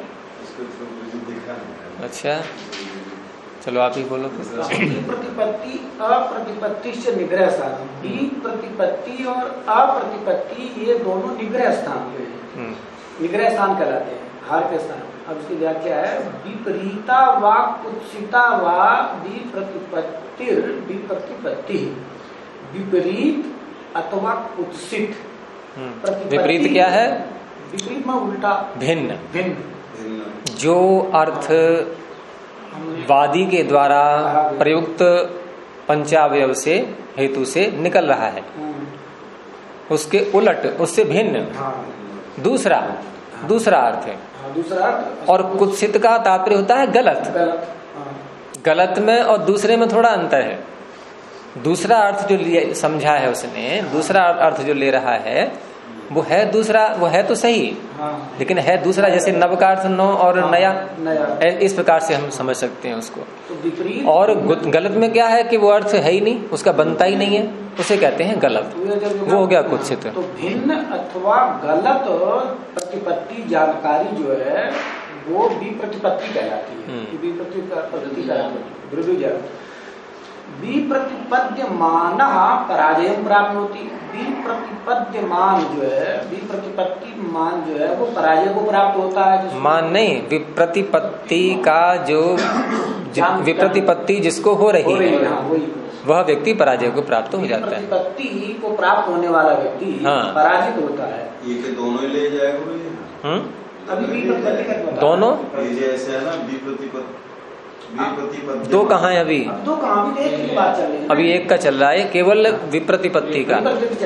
अच्छा चलो आप ही बोलो फिर। प्रतिपत्ति अप्रतिपत्ति से निग्रह स्थान, बी प्रतिपत्ति और अप्रतिपत्ति ये दोनों निग्रह स्थान हैं, निग्रह स्थान कहलाते हैं, हार के स्थान। अब इसकी व्याख्या है विपरीता वा कुत्सिता वा विप्रतिपत्तिर विप्रतिपत्ति। विपरीत अथवा कुत्सित। विपरीत क्या है? विपरीत में उल्टा, भिन्न। भिन्न जो अर्थ वादी के द्वारा प्रयुक्त पंचावयव से हेतु से निकल रहा है उसके उलट, उससे भिन्न दूसरा अर्थ है। दूसरा अर्थ। और कुत्सित का तात्पर्य होता है गलत। गलत में और दूसरे में थोड़ा अंतर है। दूसरा अर्थ जो समझा है उसने, दूसरा अर्थ जो ले रहा है वो है दूसरा, वो है तो सही लेकिन है दूसरा, जैसे नव का अर्थ नौ और नया, इस प्रकार से हम समझ सकते हैं उसको। तो और गलत में क्या है कि वो अर्थ है ही नहीं, उसका बनता ही नहीं है, उसे कहते हैं गलत। वो हो गया कुत्सित। तो भिन्न अथवा गलत प्रतिपत्ति जानकारी जो है वो विप्रतिपत्ति कहलाती है। विप्रतिपत्ति कहलाती विप्रतिपद्यमान पराजय प्राप्त होती। विप्रतिपद्यमान जो है, विप्रतिपत्ति मान जो है वो पराजय को प्राप्त होता है। मान नहीं, विप्रतिपत्ति का जो विप्रतिपत्ति जिसको हो रही है वह व्यक्ति पराजय को प्राप्त हो जाता है। विप्रतिपत्ति को प्राप्त होने वाला व्यक्ति पराजित होता है। ये के दोनों ही ले जाएगा। अभी विप्रतिपत्ति दोनों जैसे है ना, विप्रतिपत्ति दो कहाँ है अभी? दो कहाँ भी एक की बात चल रही है। अभी एक का चल रहा है, केवल विप्रतिपत्ति का।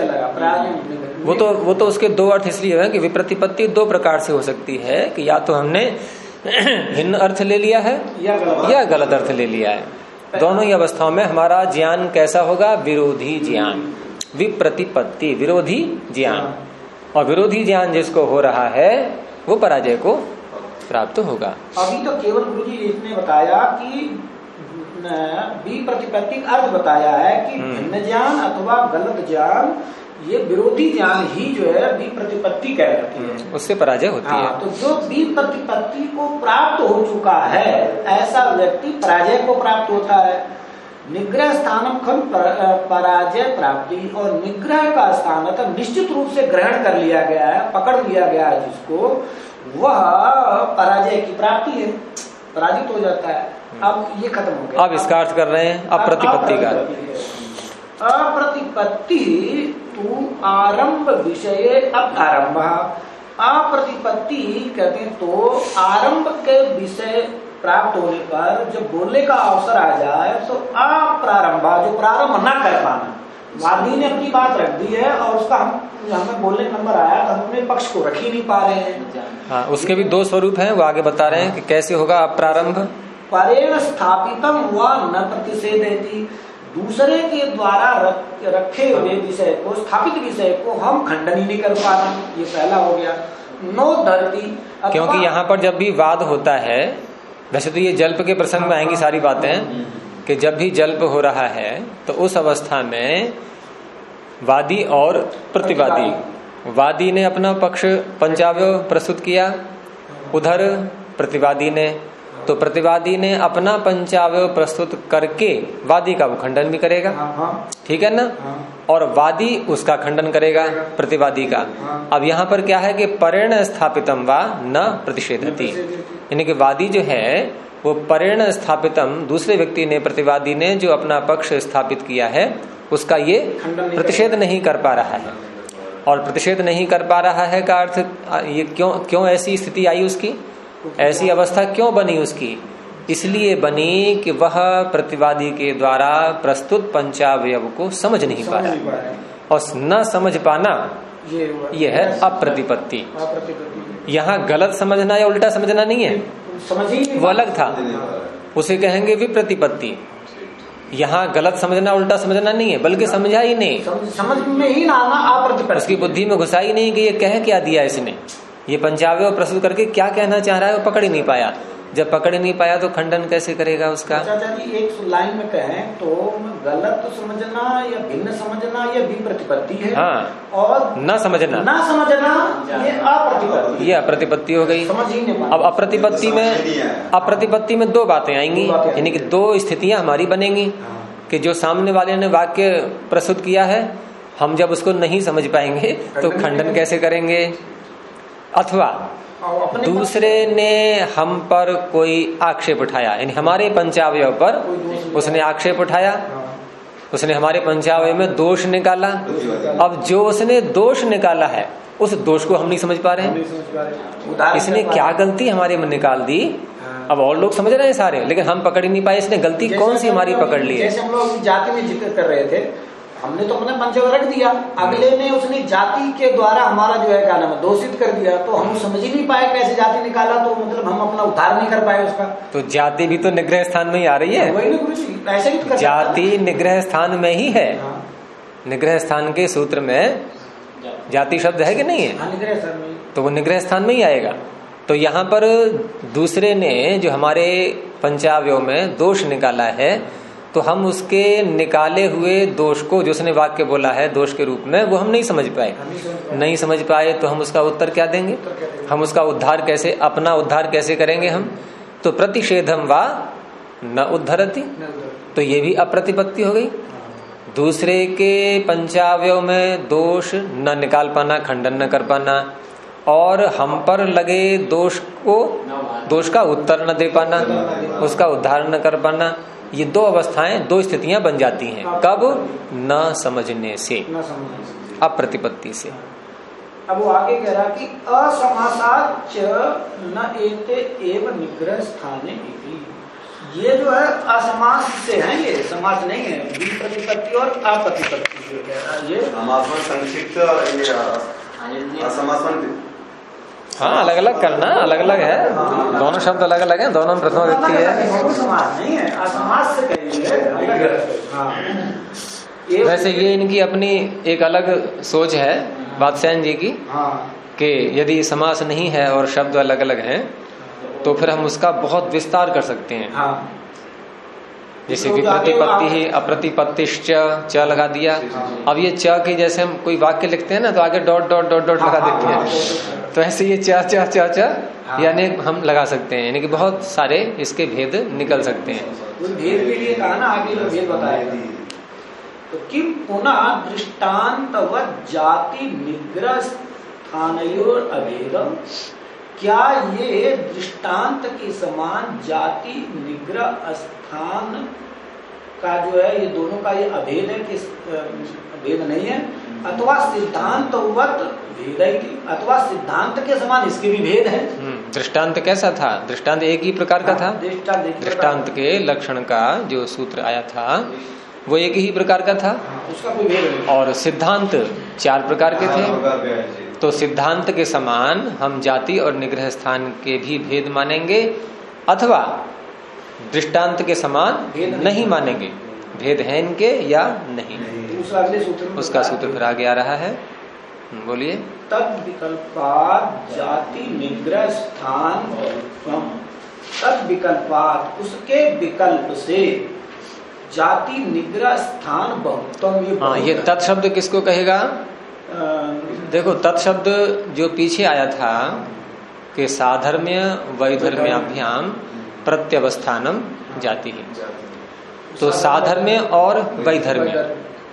वो तो उसके दो अर्थ इसलिए है कि विप्रतिपत्ति दो प्रकार से हो सकती है कि या तो हमने भिन्न अर्थ ले लिया है या गलत अर्थ ले लिया है। दोनों ही अवस्थाओं में हमारा ज्ञान कैसा होगा? विरोधी ज्ञान। विप्रतिपत्ति विरोधी ज्ञान, और विरोधी ज्ञान जिसको हो रहा है वो पराजय को प्राप्त होगा। अभी तो केवल गुरुजी इसने बताया कि विप्रतिपत्ति अर्थ बताया है कि भिन्न ज्ञान अथवा गलत ज्ञान, ये विरोधी ज्ञान ही जो है विप्रतिपत्ति कहलाती है, उससे पराजय होती है। तो जो विप्रतिपत्ति को प्राप्त हो चुका है ऐसा व्यक्ति पराजय को प्राप्त होता है। निग्रह स्थानम खल पराजय प्राप्ति, और निग्रह का स्थान अर्थात निश्चित रूप से ग्रहण कर लिया गया है, पकड़ लिया गया है जिसको, वह पराजय की प्राप्ति है, पराजित हो जाता है। अब ये खत्म हो गया। अब इसका अर्थ कर रहे हैं अप्रतिपत्ति का। अप्रतिपत्ति तू आरंभ विषय अप्रारंभ। अप्रतिपत्ति कहते हैं तो आरंभ के विषय प्राप्त होने पर जब बोलने का अवसर आ जाए तो अप्रारंभा, जो प्रारंभ न कर पाना। वादी ने अपनी बात रख दी है और उसका हमें बोलने नंबर आया तो हम अपने पक्ष को रख ही नहीं पा रहे हैं। हाँ, उसके भी दो स्वरूप हैं, वो आगे बता रहे हैं कि कैसे होगा अप्रारंभ। परेण स्थापितम व न प्रतिषेधयति, दूसरे के द्वारा रखे हुए विषय को, स्थापित विषय को हम खंडन ही नहीं कर पाना, ये पहला हो गया। नो धरती, क्योंकि यहाँ पर जब भी वाद होता है, वैसे तो ये जल्प के प्रसंग में आएंगी सारी बातें, कि जब भी जल्प हो रहा है तो उस अवस्था में वादी और प्रतिवादी, वादी ने अपना पक्ष पंचावयव प्रस्तुत किया, उधर प्रतिवादी ने, तो प्रतिवादी ने अपना पंचावयव प्रस्तुत करके वादी का वो खंडन भी करेगा, ठीक है ना, और वादी उसका खंडन करेगा प्रतिवादी का। अब यहाँ पर क्या है कि परेण स्थापितम वा न प्रतिषेधति, यानी कि वादी जो है वो परेण स्थापितम, दूसरे व्यक्ति ने, प्रतिवादी ने जो अपना पक्ष स्थापित किया है उसका ये प्रतिषेध नहीं कर पा रहा है। और प्रतिषेध नहीं कर पा रहा है का अर्थ ये क्यों ऐसी स्थिति आई उसकी, ऐसी अवस्था क्यों बनी उसकी, इसलिए बनी कि वह प्रतिवादी के द्वारा प्रस्तुत पंचावयव को समझ नहीं पाया, और न समझ पाना ये है अप्रतिपत्ति। यहाँ गलत समझना या उल्टा समझना नहीं है, वो अलग था, उसे कहेंगे विप्रतिपत्ति। यहाँ गलत समझना उल्टा समझना नहीं है, बल्कि समझा ही नहीं, समझ में ही ना आना अप्रतिपत्ति, उसकी बुद्धि में घुसा ही नहीं कि ये कह क्या दिया इसने, ये पंचावयव प्रस्तुत करके क्या कहना चाह रहा है वो पकड़ ही नहीं पाया। जब पकड़ नहीं पाया तो खंडन कैसे करेगा उसका? एक लाइन में कहें तो गलत समझना या भिन्न समझना ये विप्रतिपत्ति है। हाँ, और न समझना ये अप्रतिपत्ति, ये अप्रतिपत्ति हो गई। समझ ही नहीं पाया। अब अप्रतिपत्ति में दो बातें आएंगी, यानी कि दो स्थितियां हमारी बनेंगी कि जो सामने वाले ने वाक्य प्रस्तुत किया है हम जब उसको नहीं समझ पाएंगे तो खंडन कैसे करेंगे, अथवा दूसरे ने हम पर कोई आक्षेप उठाया, यानी हमारे पंचावयव पर उसने आक्षेप उठाया, उसने हमारे पंचावयव में दोष निकाला। अब जो उसने दोष निकाला है उस दोष को हम नहीं समझ पा रहे हैं, इसने क्या गलती हमारे में निकाल दी। अब और लोग समझ रहे हैं सारे, लेकिन हम पकड़ ही नहीं पाए इसने गलती कौन सी हमारी पकड़ ली है। जैसे हम लोग जाति में जिक्र कर रहे थे, हमने तो अपने पंचावयव रख दिया, अगले ने उसने जाति के द्वारा हमारा जो है क्या नाम है दोषित कर दिया, तो हम समझ ही नहीं पाए कैसे जाति निकाला, तो मतलब हम अपना उद्धार नहीं कर पाए उसका। तो जाति भी तो निग्रह स्थान में ही आ रही है, वही ना गुरु जी, ऐसे ही तो जाति निग्रह स्थान में ही है। निग्रह स्थान के सूत्र में जाति शब्द है कि नहीं है? निग्रह स्थान में, तो वो निग्रह स्थान में ही आएगा। तो यहाँ पर दूसरे ने जो हमारे पंचावयव में दोष निकाला है, तो हम उसके निकाले हुए दोष को, जो उसने वाक्य बोला है दोष के रूप में, वो हम नहीं समझ पाए तो हम उसका उत्तर क्या देंगे? हम उसका उद्धार कैसे, अपना उद्धार कैसे करेंगे हम? तो प्रतिषेधम वा न उद्धरति, तो ये भी अप्रतिपत्ति हो गई। दूसरे के पंचावयव में दोष न निकाल पाना, खंडन न कर पाना, और हम पर लगे दोष का उत्तर न दे पाना, उसका उद्धार न कर पाना, ये दो अवस्थाएं, दो स्थितियां बन जाती हैं। कब? न समझने से, अप्रतिपत्ति से। अब वो आगे कह रहा कि असमासाच न एते एव निग्रह स्थाने इति। ये जो है असमास से है, ये समास नहीं है, विप्रतिपत्ति और अप्रतिपत्ति जो है ये संक्षिप्त असमास। हाँ, अलग अलग करना, अलग अलग है, दोनों शब्द अलग अलग हैं, दोनों में प्रथम व्यक्ति है। समास नहीं है, असमास से कहेंगे। वैसे ये इनकी अपनी एक अलग सोच है बादशाह जी की, कि यदि समास नहीं है और शब्द अलग अलग हैं तो फिर हम उसका बहुत विस्तार कर सकते हैं। जैसे विप्रतिपत्ति ही अप्रतिपत्तिश्च च लगा दिया। अब ये च के जैसे हम कोई वाक्य लिखते हैं ना, तो आगे डॉट डॉट डॉट डॉट लगा देते हैं, तो ऐसे ये च च च च यानी हम लगा सकते हैं, यानी कि बहुत सारे इसके भेद निकल सकते हैं। भेद के लिए कहा ना, आगे जो भेद बताया तो किम पुनः दृष्टान्तवत् जाति निग्रह स्थानयोर अभेदम, क्या ये दृष्टांत के समान जाति निग्रह स्थान का जो है ये दोनों का ये अभेद है कि भेद नहीं है, अथवा सिद्धांतवत् भेद है, अथवा सिद्धांत के समान इसके भी भेद है। दृष्टांत कैसा था? दृष्टांत एक ही प्रकार का था। दृष्टांत के लक्षण का जो सूत्र आया था वो एक ही प्रकार का था, उसका कोई भेद नहीं। और सिद्धांत 4 प्रकार के थे। तो सिद्धांत के समान हम जाति और निग्रह स्थान के भी भेद मानेंगे, अथवा दृष्टांत के समान नहीं मानेंगे। भेद है इनके या नहीं, उसका सूत्र फिर आगे आ रहा है। बोलिए। तद विकल्पात जाति निग्रह स्थान, तद विकल्पात उसके विकल्प से जाति निग्रह स्थान बहुतम। हाँ, ये तत्शब्द किसको कहेगा? देखो, तत्शब्द जो पीछे आया था कि साधर्म्य वैधर्म्याभ्याम प्रत्यवस्थानम जाति ही, तो साधर्म्य और वैधर्म्य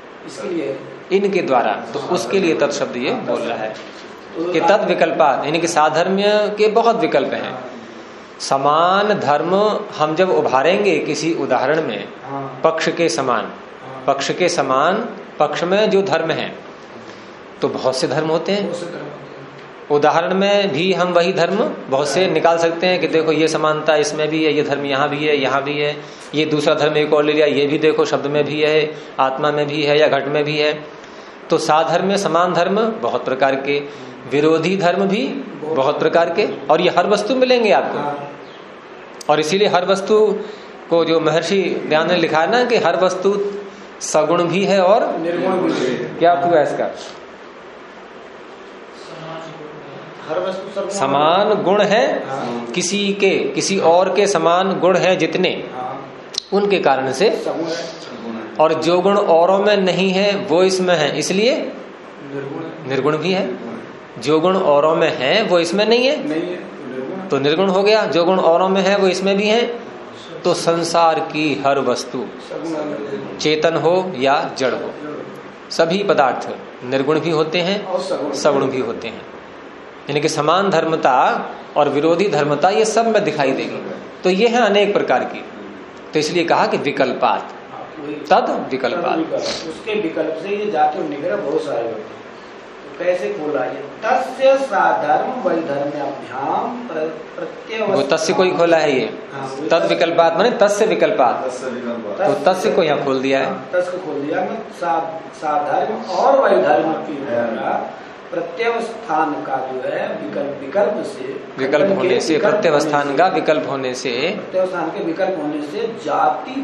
इनके द्वारा, तो उसके लिए तत्शब्द ये बोल रहा है कि तद विकल्पात, यानी कि साधर्म्य के बहुत विकल्प हैं। समान धर्म हम जब उभारेंगे किसी उदाहरण में, पक्ष के समान पक्ष में जो धर्म है, तो बहुत से धर्म होते हैं। उदाहरण में भी हम वही धर्म बहुत से निकाल सकते हैं कि देखो ये समानता इसमें भी है, ये धर्म यहाँ भी है, यहाँ भी है, ये दूसरा धर्म एक और ले लिया, ये भी देखो शब्द में भी है, आत्मा में भी है या घट में भी है। तो साधर्म में समान धर्म बहुत प्रकार के, विरोधी धर्म भी बहुत प्रकार के, और ये हर वस्तु मिलेंगे आपको। और इसीलिए हर वस्तु को जो महर्षि दयान ने लिखा है ना कि हर वस्तु सगुण भी है और निर्गुण भी है। क्या अर्थ हुआ इसका? हर वस्तु समान गुण है, किसी और के समान गुण है जितने, उनके कारण से, और जो गुण औरों में नहीं है वो इसमें है, इसलिए निर्गुण भी है। जो गुण औरों में है वो इसमें नहीं है तो निर्गुण हो गया। जो गुण औरों में है वो इसमें भी है। तो संसार की हर वस्तु, चेतन हो या जड़ हो, सभी पदार्थ निर्गुण भी होते हैं, सगुण भी होते हैं। यानी कि समान धर्मता और विरोधी धर्मता ये सब में दिखाई देगी। तो ये है अनेक प्रकार की। तो इसलिए कहा कि विकल्पात, तद विकल्पात। उसके विकल्प से ये जाति और निग्रह बहुत सारे होते हैं। तो कैसे खोला ये? तस्य साधर्म वैधर्म्याभ्याम प्रत्यय। वो तस्य को ही खोला है ये। तद विकल्पात माने तस्य विकल्पात। तो तस्य को यहाँ खोल दिया है। तस्य को खोल दिया। साधर्म और वैधर्म की प्रत्यवस्थान का जो है विकल्प होने से, प्रत्यवस्थान का विकल्प होने से, प्रत्यवस्थान के विकल्प होने से जाति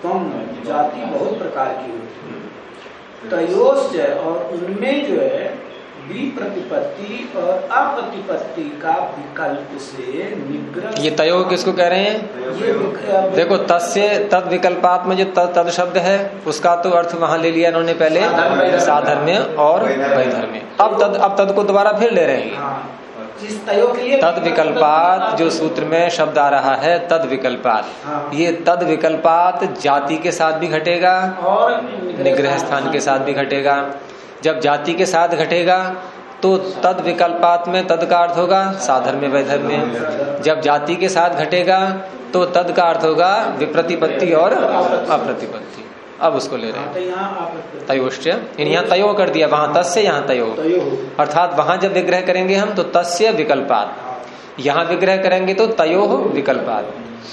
बहुत प्रकार की होती है। तयोश्च, और उनमें जो है विप्रतिपत्ति और अप्रतिपत्ति का विकल्प से निग्रह। ये तयो किसको कह रहे हैं? देखो तस्य तद विकल्पात में जो तद शब्द है उसका तो अर्थ वहां ले लिया इन्होंने पहले, साधर्म्य और वैधर्म्य। अब तद को दोबारा फिर ले रहे हैं। तद विकल्पात जो सूत्र में शब्द आ रहा है, तद विकल्पात, ये तद विकल्पात जाति के साथ भी घटेगा और निग्रह स्थान के साथ भी घटेगा। जब जाति के साथ घटेगा तो तद विकल्पात में तद का अर्थ होगा साधर्म्य वैधर्म्य। जब जाति के साथ घटेगा तो तद का अर्थ होगा विप्रतिपत्ति और अप्रतिपत्ति। अब उसको ले रहे हैं तयोश्च। यहाँ तयो कर दिया, वहां तस्य, यहाँ तयो। अर्थात वहां जब विग्रह करेंगे हम तो तस्य विकल्पात, यहाँ विग्रह करेंगे तो तयो विकल्पात।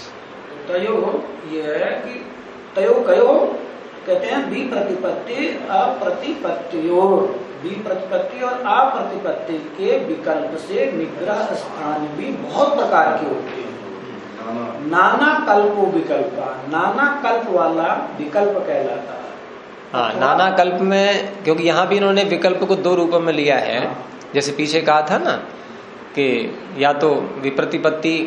तयो ये है कि तयो कयो कहते हैं विप्रतिपत्ति विप्रतिपत्ति और अप्रतिपत्ति के विकल्प से निग्रह स्थान भी बहुत प्रकार के होते हैं। नाना कल्पो विकल्प, नाना कल्प वाला विकल्प कहलाता है। हाँ, नाना कल्प में, क्योंकि यहाँ भी इन्होंने विकल्प को दो रूपों में लिया है। जैसे पीछे कहा था ना कि या तो विप्रतिपत्ति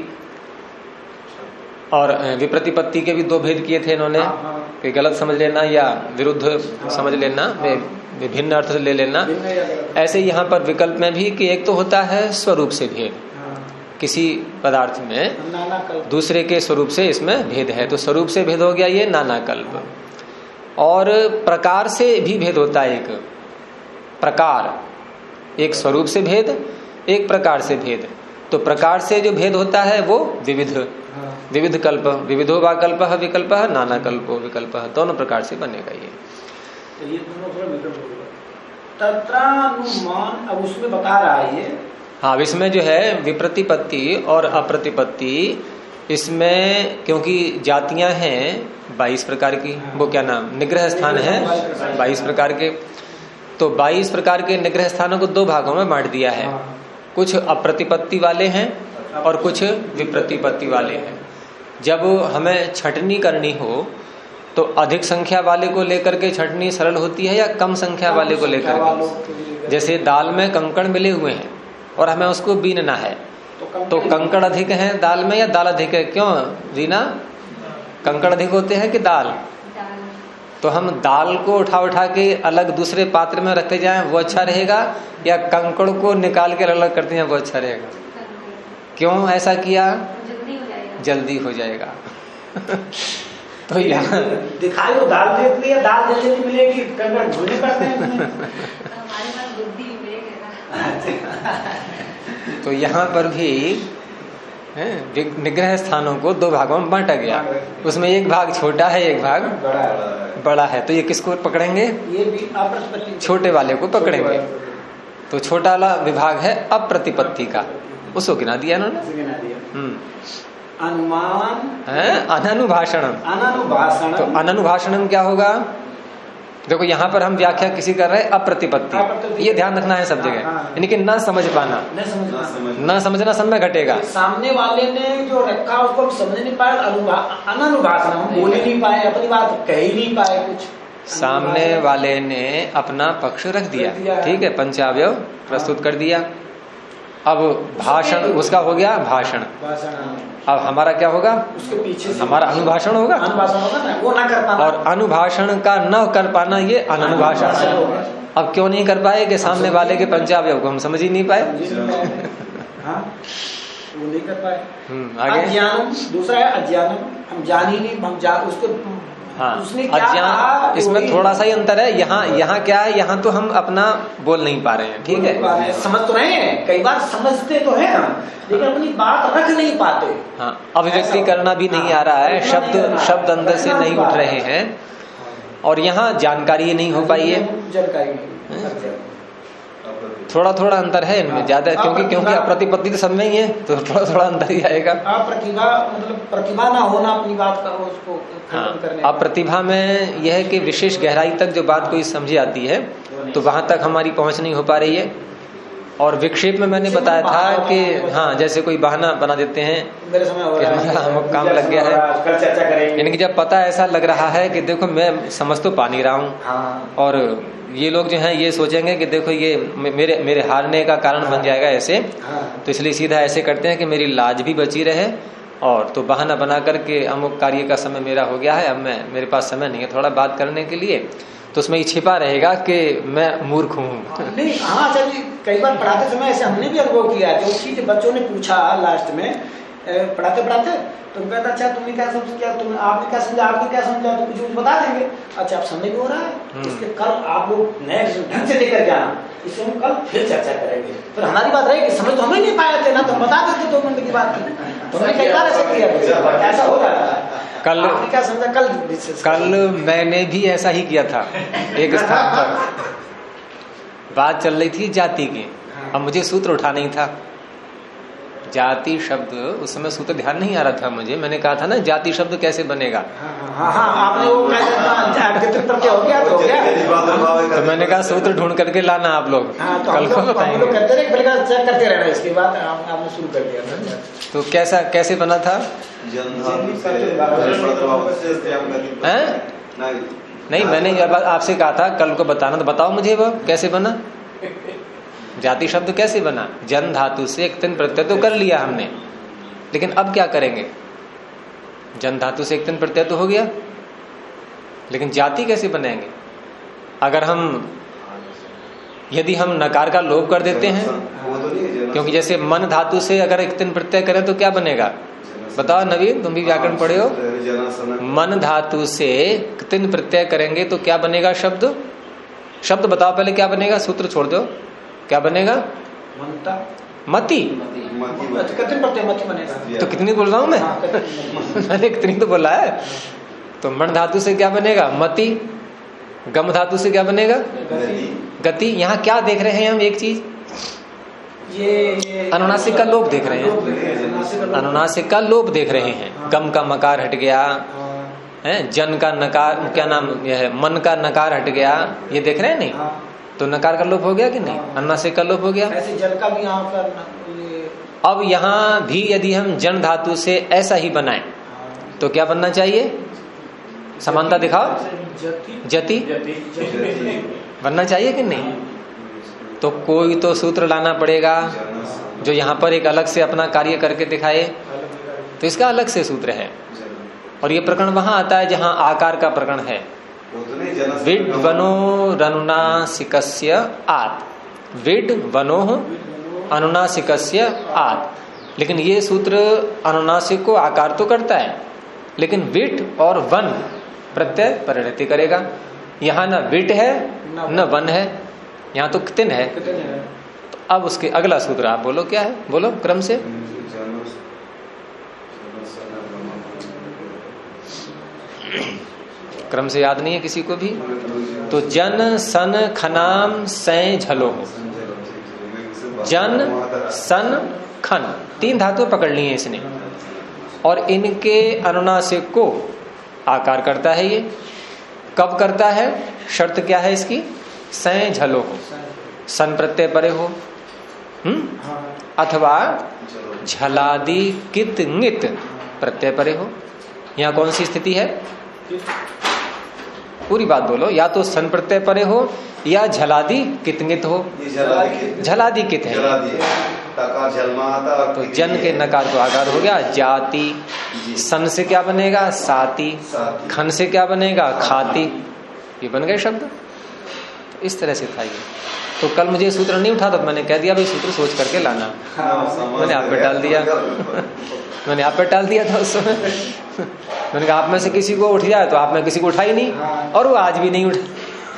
और विप्रतिपत्ति के भी दो भेद किए थे इन्होंने, कि गलत समझ लेना या विरुद्ध समझ लेना, विभिन्न अर्थ ले लेना। ऐसे यहाँ पर विकल्प में भी कि एक तो होता है स्वरूप से भेद, किसी पदार्थ में दूसरे के स्वरूप से इसमें भेद है, तो स्वरूप से भेद हो गया ये नाना कल्प। और प्रकार से भी भेद होता है, एक प्रकार, एक स्वरूप से भेद, एक प्रकार से भेद। तो प्रकार से जो भेद होता है वो विविध कल्प, विविधो वा कल्प विकल्प, नाना कल्पो विकल्प, दोनों प्रकार से बनेगा ये। तो ये दोनों थोड़ा विकल्प होगा। तत्रानुमान अब उसमें बता रहा है ये। हाँ, इसमें जो है विप्रतिपत्ति और अप्रतिपत्ति, इसमें क्योंकि जातियां हैं 22 प्रकार की, वो क्या नाम, निग्रह स्थान है 22 प्रकार के। तो 22 प्रकार के निग्रह स्थानों को दो भागों में बांट दिया है। कुछ अप्रतिपत्ति वाले हैं और कुछ विप्रतिपत्ति वाले हैं। जब हमें छटनी करनी हो तो अधिक संख्या वाले को लेकर के छटनी सरल होती है या कम संख्या वाले को लेकर के? जैसे दाल में कंकड़ मिले हुए हैं और हमें उसको बीनना है, तो कंकड़ अधिक है दाल में या दाल अधिक है? क्यों रीना, कंकड़ अधिक होते हैं कि दाल? तो हम दाल को उठा के अलग दूसरे पात्र में रखते जाएं वो अच्छा रहेगा, या कंकड़ को निकाल के अलग करते हैं वो अच्छा रहेगा? क्यों ऐसा किया? जल्दी हो जाएगा। तो यहाँ दिखाई दो, दाल देख लिया, दाल जल्दी नहीं मिलेगी, कंकड़ ढूंढने पड़ते हैं। तो यहाँ पर भी निग्रह स्थानों को दो भागों में बांटा गया। उसमें एक भाग छोटा है, एक भाग बड़ा है। तो ये किसको पकड़ेंगे? ये भी अप्रतिपत्ति, छोटे वाले को पकड़ेंगे। तो छोटा वाला विभाग है अप्रतिपत्ति का, उसको गिना दिया इन्होंने। अनुमान है अननुभाषणम। अननुभाषणम, तो अननुभाषणम क्या होगा? देखो यहाँ पर हम व्याख्या किसी कर रहे हैं अप्रतिपत्ति, ये ध्यान रखना है सब जगह, यानी कि न समझ पाना, न समझना समय घटेगा। सामने वाले ने जो रखा उसको हम समझ नहीं पाए, अननुभाषण, हम बोल ही नहीं पाए, अपनी बात कह ही नहीं पाए कुछ। सामने वाले ने अपना पक्ष रख दिया, ठीक है, पंचावयव प्रस्तुत कर दिया। अब भाषण उसका हो गया भाषण, अब हमारा क्या होगा? उसके पीछे हमारा अनुभाषण होगा, वो ना कर पाना, और अनुभाषण का न कर पाना ये अननुभाषण। अब क्यों नहीं कर पाए? कि सामने वाले के पंचावयव को हम समझ ही नहीं पाए। वो नहीं कर पाए। आगे अज्ञानम, दूसरा है अज्ञानम, हम जान ही नहीं, हम उसको हाँ, उसने क्या अज्ञान, इसमें थोड़ा सा ही अंतर है। यहाँ क्या है, यहाँ तो हम अपना बोल नहीं पा रहे हैं, ठीक है, समझ तो रहे हैं, कई बार समझते तो हैं हम, लेकिन अपनी बात रख नहीं पाते। हाँ, अभिव्यक्ति करना भी नहीं आ रहा है, शब्द अंदर से नहीं उठ रहे हैं, और यहाँ जानकारी नहीं हो पाई है, जानकारी थोड़ा थोड़ा अंतर है इनमें ज्यादा, क्योंकि अप्रतिपत्ति तो सब में ही है, तो थोड़ा थोड़ा अंतर ही आएगा। प्रतिभा मतलब प्रतिभा ना होना अपनी बात का उसको खंडन करने। अप्रतिभा में यह है कि विशेष गहराई तक जो बात कोई समझी आती है तो वहां तक हमारी पहुंच नहीं हो पा रही है। और विक्षेप में मैंने बताया था कि हाँ, जैसे कोई बहाना बना देते हैं मेरे समय हो रहा है, हम काम लग गया है, कल चर्चा करेंगे, यानी कि जब पता ऐसा लग रहा है कि देखो मैं समझ तो पा नहीं रहा हूँ, और ये लोग जो हैं ये सोचेंगे कि देखो ये मेरे हारने का कारण बन जाएगा ऐसे, तो इसलिए सीधा ऐसे करते हैं कि मेरी लाज भी बची रहे, और तो बहाना बना करके अमुक कार्य का समय मेरा हो गया है, अब मेरे पास समय नहीं है थोड़ा बात करने के लिए, तो उसमें ये छिपा रहेगा कि मैं मूर्ख हूँ। नहीं, हाँ चलिए, कई बार पढ़ाते समय ऐसे हमने भी अनुभव किया है। जो चीज बच्चों ने पूछा लास्ट में पढ़ाते तो कहता अच्छा तुमने क्या समझ किया, आपने क्या समझा, आपने क्या समझा, तो कुछ बता देंगे, अच्छा आप समझ भी हो रहा है, इसलिए कल आप लोग नए ढंग से लेकर के आना, इससे हम कल फिर चर्चा करेंगे। फिर हमारी बात रहेगी, समझ तो हमें नहीं पाए थे ना, तो हम बता देते 2 मिनट की बात की, तुमने कई बार ऐसा किया, ऐसा हो जाता है। कल क्या समझा, कल मैंने भी ऐसा ही किया था। एक स्थान पर बात चल रही थी जाति की, अब मुझे सूत्र उठा नहीं था, जाति शब्द उस समय सूत्र ध्यान नहीं आ रहा था मुझे, मैंने कहा था ना जाति शब्द कैसे बनेगा, आपने वो हो गया तो मैंने कहा सूत्र ढूंढ करके लाना आप लोग, कल को बताएंगे। चेक करते रहना, इसके बाद आपने शुरू कर दिया। तो कैसे बना था? नहीं, मैंने यह बात आपसे कहा था कल को बताना, तो बताओ मुझे वो कैसे बना, जाति शब्द कैसे बना? जन धातु से एक तिन प्रत्यय तो कर लिया हमने, लेकिन अब क्या करेंगे? जन धातु से एक तिन प्रत्यय तो हो गया, लेकिन जाति कैसे बनाएंगे? अगर यदि हम नकार का लोप कर देते हैं, क्योंकि जैसे मन धातु से अगर एक तिन प्रत्यय करें तो क्या बनेगा? बताओ नवीन, तुम भी व्याकरण पढ़े हो। मन धातु से तिन प्रत्यय करेंगे तो क्या बनेगा? शब्द बताओ पहले क्या बनेगा, सूत्र छोड़ दो, क्या बनेगा? मति। तो कितनी बोल रहा हूं मैं? मैंने कितनी तो बोला है। तो मन धातु से क्या बनेगा? मति। गम धातु से क्या बनेगा? गति। यहाँ क्या देख रहे हैं हम? एक चीज, ये अनुनासिक का लोप देख रहे हैं, अनुनासिक का लोप देख रहे हैं। गम का मकार हट गया है, जन का नकार, क्या नाम यह है, मन का नकार हट गया, ये देख रहे हैं नहीं? तो नकार का लोप हो गया कि नहीं? अनुनासिक का लोप हो गया। ऐसे जन का भी यहाँ पर अब यहाँ भी यदि हम जन धातु से ऐसा ही बनाएं तो क्या बनना चाहिए? समानता दिखाओ। जति बनना चाहिए कि नहीं? तो कोई तो सूत्र लाना पड़ेगा जो यहाँ पर एक अलग से अपना कार्य करके दिखाए, तो इसका अलग से सूत्र है। और ये प्रकरण वहां आता है जहां आकार का प्रकरण है। विड वनो अनुनासिकस्य आत, विड वनो अनुनासिकस्य आत। लेकिन ये सूत्र अनुनासिक को आकार तो करता है, लेकिन विट और वन प्रत्यय परिणति करेगा। यहाँ न विट है न वन है, यहाँ तो कितन है। तो अब उसके अगला सूत्र आप बोलो क्या है, बोलो क्रम से। क्रम से याद नहीं है किसी को भी? तो जन सन खनाम सै झलो, जन सन खन, 3 धातुएं पकड़ ली हैं इसने, और इनके अनुनासिक को आकार करता है। ये कब करता है? शर्त क्या है इसकी? सै झलो हो, सन प्रत्यय परे हो, अथवा झलादि कित नित प्रत्यय परे हो। यहाँ कौन सी स्थिति है? पूरी बात बोलो। या तो सन प्रत्यय परे हो या झलादि कितंगित हो। झलादि कित है तो जन के नकार को आकार हो गया जाति। सन से क्या बनेगा? साति। खन से क्या बनेगा? खाती। ये बन गए शब्द। तो इस तरह से था ये। तो कल मुझे सूत्र नहीं उठा तो मैंने कह दिया भाई सूत्र सोच करके लाना। मैंने आप पे टाल दिया मैंने आप पे टाल दिया था उस समय। मैंने कहा आप में से किसी को उठ जाए तो आप में किसी को उठा ही नहीं, और वो आज भी नहीं उठा।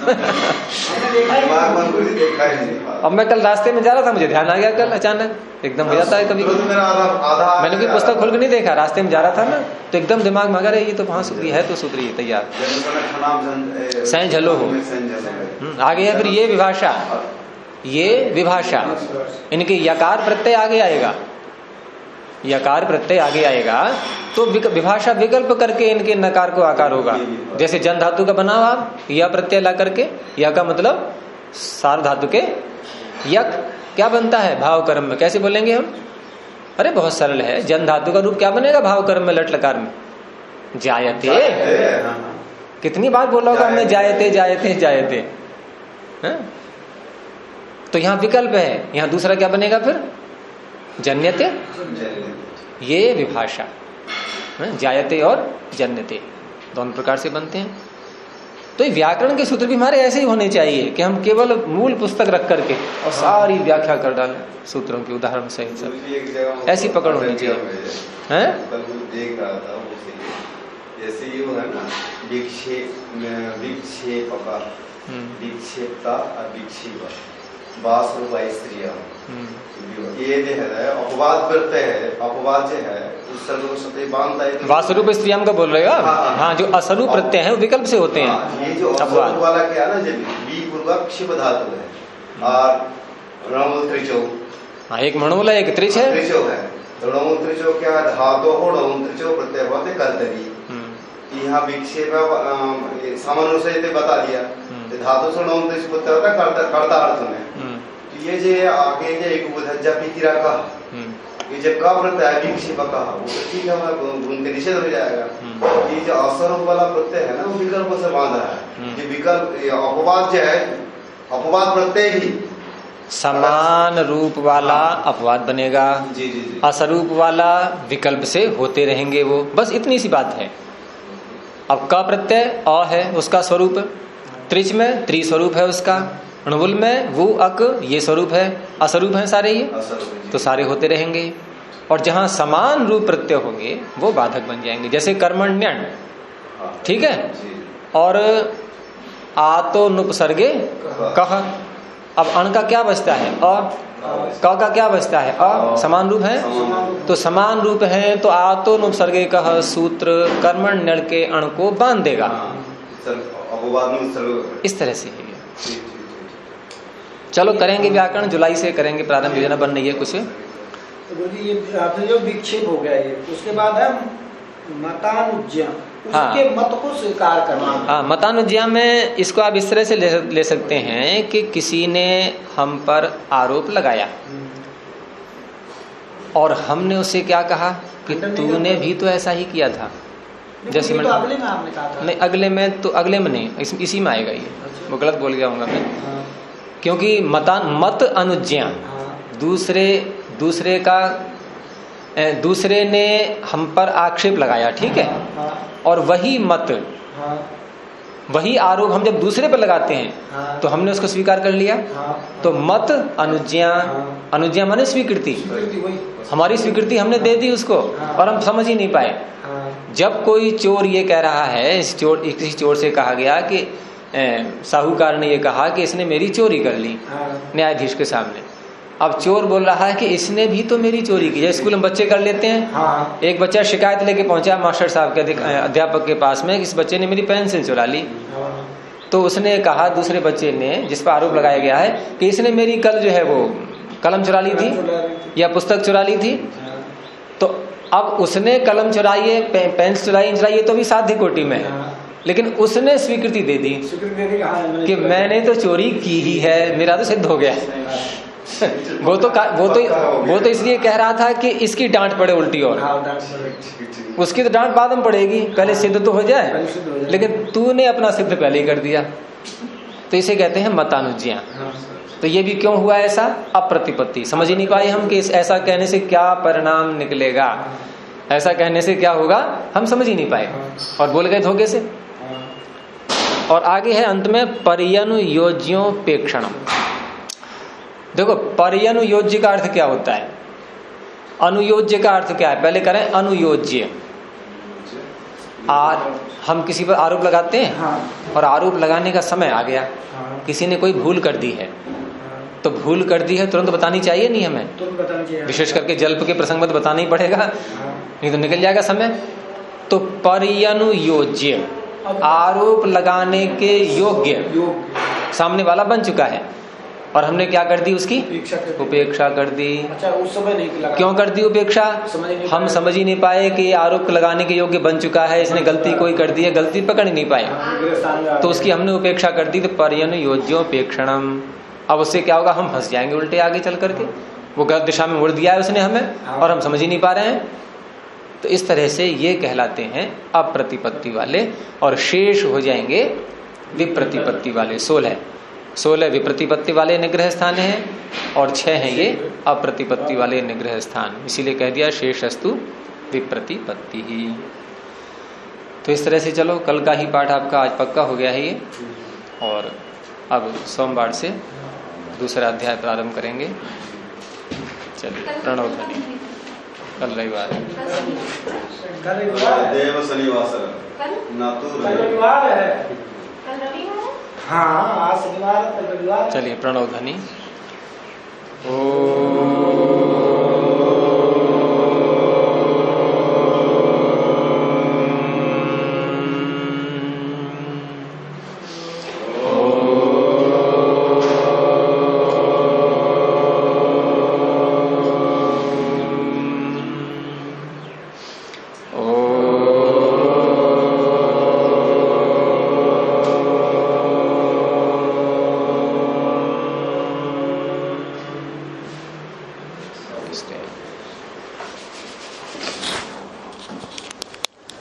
अब मैं कल रास्ते में जा रहा था, मुझे ध्यान आ गया कल अचानक, एकदम हो जाता है कभी। मैंने कोई पुस्तक खोल के नहीं देखा, रास्ते में जा रहा था ना तो एकदम दिमाग में आ गया ये तो वहां सूत्री है, तो सूत्री है तैयार। सै झलो हो आगे है। फिर ये विभाषा, ये विभाषा, इनके यकार प्रत्यय आगे आएगा, यकार प्रत्यय आगे आएगा तो विभाषा विकल्प करके इनके नकार को आकार होगा। जैसे जन धातु का बना हुआ यह प्रत्यय ला करके, यह का मतलब सार धातु के यक क्या बनता है? भाव कर्म में। कैसे बोलेंगे हम? अरे बहुत सरल है। जन धातु का रूप क्या बनेगा भाव कर्म में? लट लकार में जायते। कितनी बार बोला होगा हमने जायते जायते जायते, है? तो यहाँ विकल्प है। यहाँ दूसरा क्या बनेगा फिर? जन्यते। ये विभाषा जायते और जन्यते दोनों प्रकार से बनते हैं। तो व्याकरण के सूत्र भी हमारे ऐसे ही होने चाहिए कि हम केवल मूल पुस्तक रख करके और सारी व्याख्या कर डालें सूत्रों की उदाहरण सहित सब। ऐसी पकड़ होनी चाहिए। हैं? देख रहा था जैसे ये है ना विक्षेपका, विक्षेपता और विक्षेप स्त्रिया, ये जो है अपवाद प्रत्यय है। अपवाद जो है उस बांधता है। वासरूप स्त्रियाम का बोल रहे हो? हाँ, जो असरूप प्रत्यय है वो विकल्प से होते हैं। ये जो अपवाद वाला क्या है ना, जब बी पूर्वक क्षिप धातु है और रणमूल त्रिचो। हाँ, एक मणोल है, एक त्रिच है। त्रिचो है तो रणमूल त्रिचो क्या धातु हो, रणमूल त्रिचो प्रत्यय होते कर्तव्य। यहाँ विक्षेप सामान्य से बता दिया धातु से रणमूल त्रिच प्रत्यय होता है कर्ता अर्थ में। ये जो आगे जो एक उधज्जा पीतिरा का ये जब का प्रत्यय है विक्षेप का, वो तो ठीक है, उनके निषेध हो जाएगा। ये जो असरूप वाला प्रत्यय है ना वो विकल्प से बांधा है। ये विकल्प अपवाद जो है, अपवाद प्रत्यय भी समान रूप वाला अपवाद बनेगा। जी जी जी। असरूप वाला विकल्प से होते रहेंगे वो, बस इतनी सी बात है। अब का प्रत्यय अ है, उसका स्वरूप त्रिच में त्रि स्वरूप है उसका, णुल में वो अक ये स्वरूप है, असरूप है सारे ये, तो सारे होते रहेंगे। और जहां समान रूप प्रत्यय होंगे वो बाधक बन जाएंगे। जैसे कर्मण्यन, ठीक है, और आतो नुपसर्गे कह। अब अण का क्या बचता है? अ। क का क्या बचता है? अ। समान रूप है तो समान रूप है तो आतो नुपसर्गे कह सूत्र कर्मण्यन के अण को बांध देगा। इस तरह से है। चलो करेंगे व्याकरण, जुलाई से करेंगे प्रारंभ, योजना बन रही है कुछ। तो ये जो विक्षेप हो गया ये, उसके बाद है मतानुज्ञा, उसके मत को स्वीकार करना। हाँ, मतानुज्ञा में इसको आप इस तरह से ले सकते हैं कि किसी ने हम पर आरोप लगाया और हमने उससे क्या कहा कि तूने भी तो ऐसा ही किया था। जैसे तो अगले में आपने कहा था। नहीं, अगले में तो अगले में नहीं, इसी में आएगा ये। वो गलत बोल गया हूँ मैं, क्योंकि मत अनुज्ञा दूसरे ने हम पर आक्षेप लगाया, ठीक है, और वही मत, वही आरोप हम जब दूसरे पर लगाते हैं तो हमने उसको स्वीकार कर लिया। तो मत अनुज्ञा, अनुज्ञा माने स्वीकृति, हमारी स्वीकृति हमने दे दी उसको और हम समझ ही नहीं पाए। जब कोई चोर ये कह रहा है, किसी चोर से कहा गया कि साहूकार ने ये कहा कि इसने मेरी चोरी कर ली न्यायाधीश के सामने। अब चोर बोल रहा है कि इसने भी तो मेरी चोरी की। जैसे स्कूल में बच्चे कर लेते हैं। एक बच्चा शिकायत लेके पहुंचा मास्टर साहब के अध्यापक के पास में, इस बच्चे ने मेरी पेंसिल चुरा ली। तो उसने कहा, दूसरे बच्चे ने जिस पर आरोप लगाया गया है कि इसने मेरी कल जो है वो कलम चुरा ली थी या पुस्तक चुरा ली थी, तो अब उसने कलम चुराई है, पेंसिल चुराई है, तो भी साध्य कोटि में है, लेकिन उसने स्वीकृति दे दी कि मैंने तो चोरी की ही है, मेरा तो सिद्ध हो गया। वो तो इसलिए कह रहा था कि इसकी डांट पड़े उल्टी, और उसकी तो डांट बाद में पड़ेगी, पहले सिद्ध तो हो जाए, लेकिन तूने अपना सिद्ध पहले ही कर दिया। तो इसे कहते हैं मतानुज्ञा। तो ये भी क्यों हुआ ऐसा? अप्रतिपत्ति। समझ ही नहीं पाए हम कि ऐसा कहने से क्या परिणाम निकलेगा, ऐसा कहने से क्या होगा, हम समझ ही नहीं पाए और बोल गए धोखे से। और आगे है अंत में पर्यनुयोज्योपेक्षणम। देखो पर्यनुयोज्य का अर्थ क्या होता है, अनुयोज्य का अर्थ क्या है, पहले करें अनुयोज्य। हम किसी पर आरोप लगाते हैं और आरोप लगाने का समय आ गया, किसी ने कोई भूल कर दी है, तो भूल कर दी है तुरंत बतानी चाहिए नहीं हमें, विशेष करके जल्प के प्रसंग में तो बताना ही पड़ेगा, नहीं तो निकल जाएगा समय। तो पर्यनुयोज्य, आरोप लगाने के योग्य सामने वाला बन चुका है और हमने क्या कर दी, उसकी उपेक्षा कर दी। अच्छा, उस समय नहीं लगा। क्यों कर दी उपेक्षा? हम समझ ही नहीं पाए कि आरोप लगाने के योग्य बन चुका है, इसने गलती कोई कर दी है, गलती पकड़ ही नहीं पाए, तो उसकी हमने उपेक्षा कर दी। तो पर्यनुयोज्योपेक्षणम। अब उससे क्या होगा, हम फंस जाएंगे उल्टे आगे चल करके, वो गलत दिशा में मुड़ दिया है उसने हमें और हम समझ ही नहीं पा रहे हैं। तो इस तरह से ये कहलाते हैं अप्रतिपत्ति वाले, और शेष हो जाएंगे विप्रतिपत्ति वाले। 16 विप्रतिपत्ति वाले निग्रह स्थान हैं और 6 हैं ये अप्रतिपत्ति वाले निग्रह स्थान, इसीलिए कह दिया शेषस्तु विप्रतिपत्ति ही। तो इस तरह से चलो, कल का ही पाठ आपका आज पक्का हो गया है ये, और अब सोमवार से दूसरा अध्याय प्रारंभ करेंगे। चलिए, प्रणव ध्वनि। कल रविवार है, देव शनिवार ना तो रविवार है। हाँ, आज शनिवार, कल रविवार। चलिए, प्रणव ध्वनि। ओ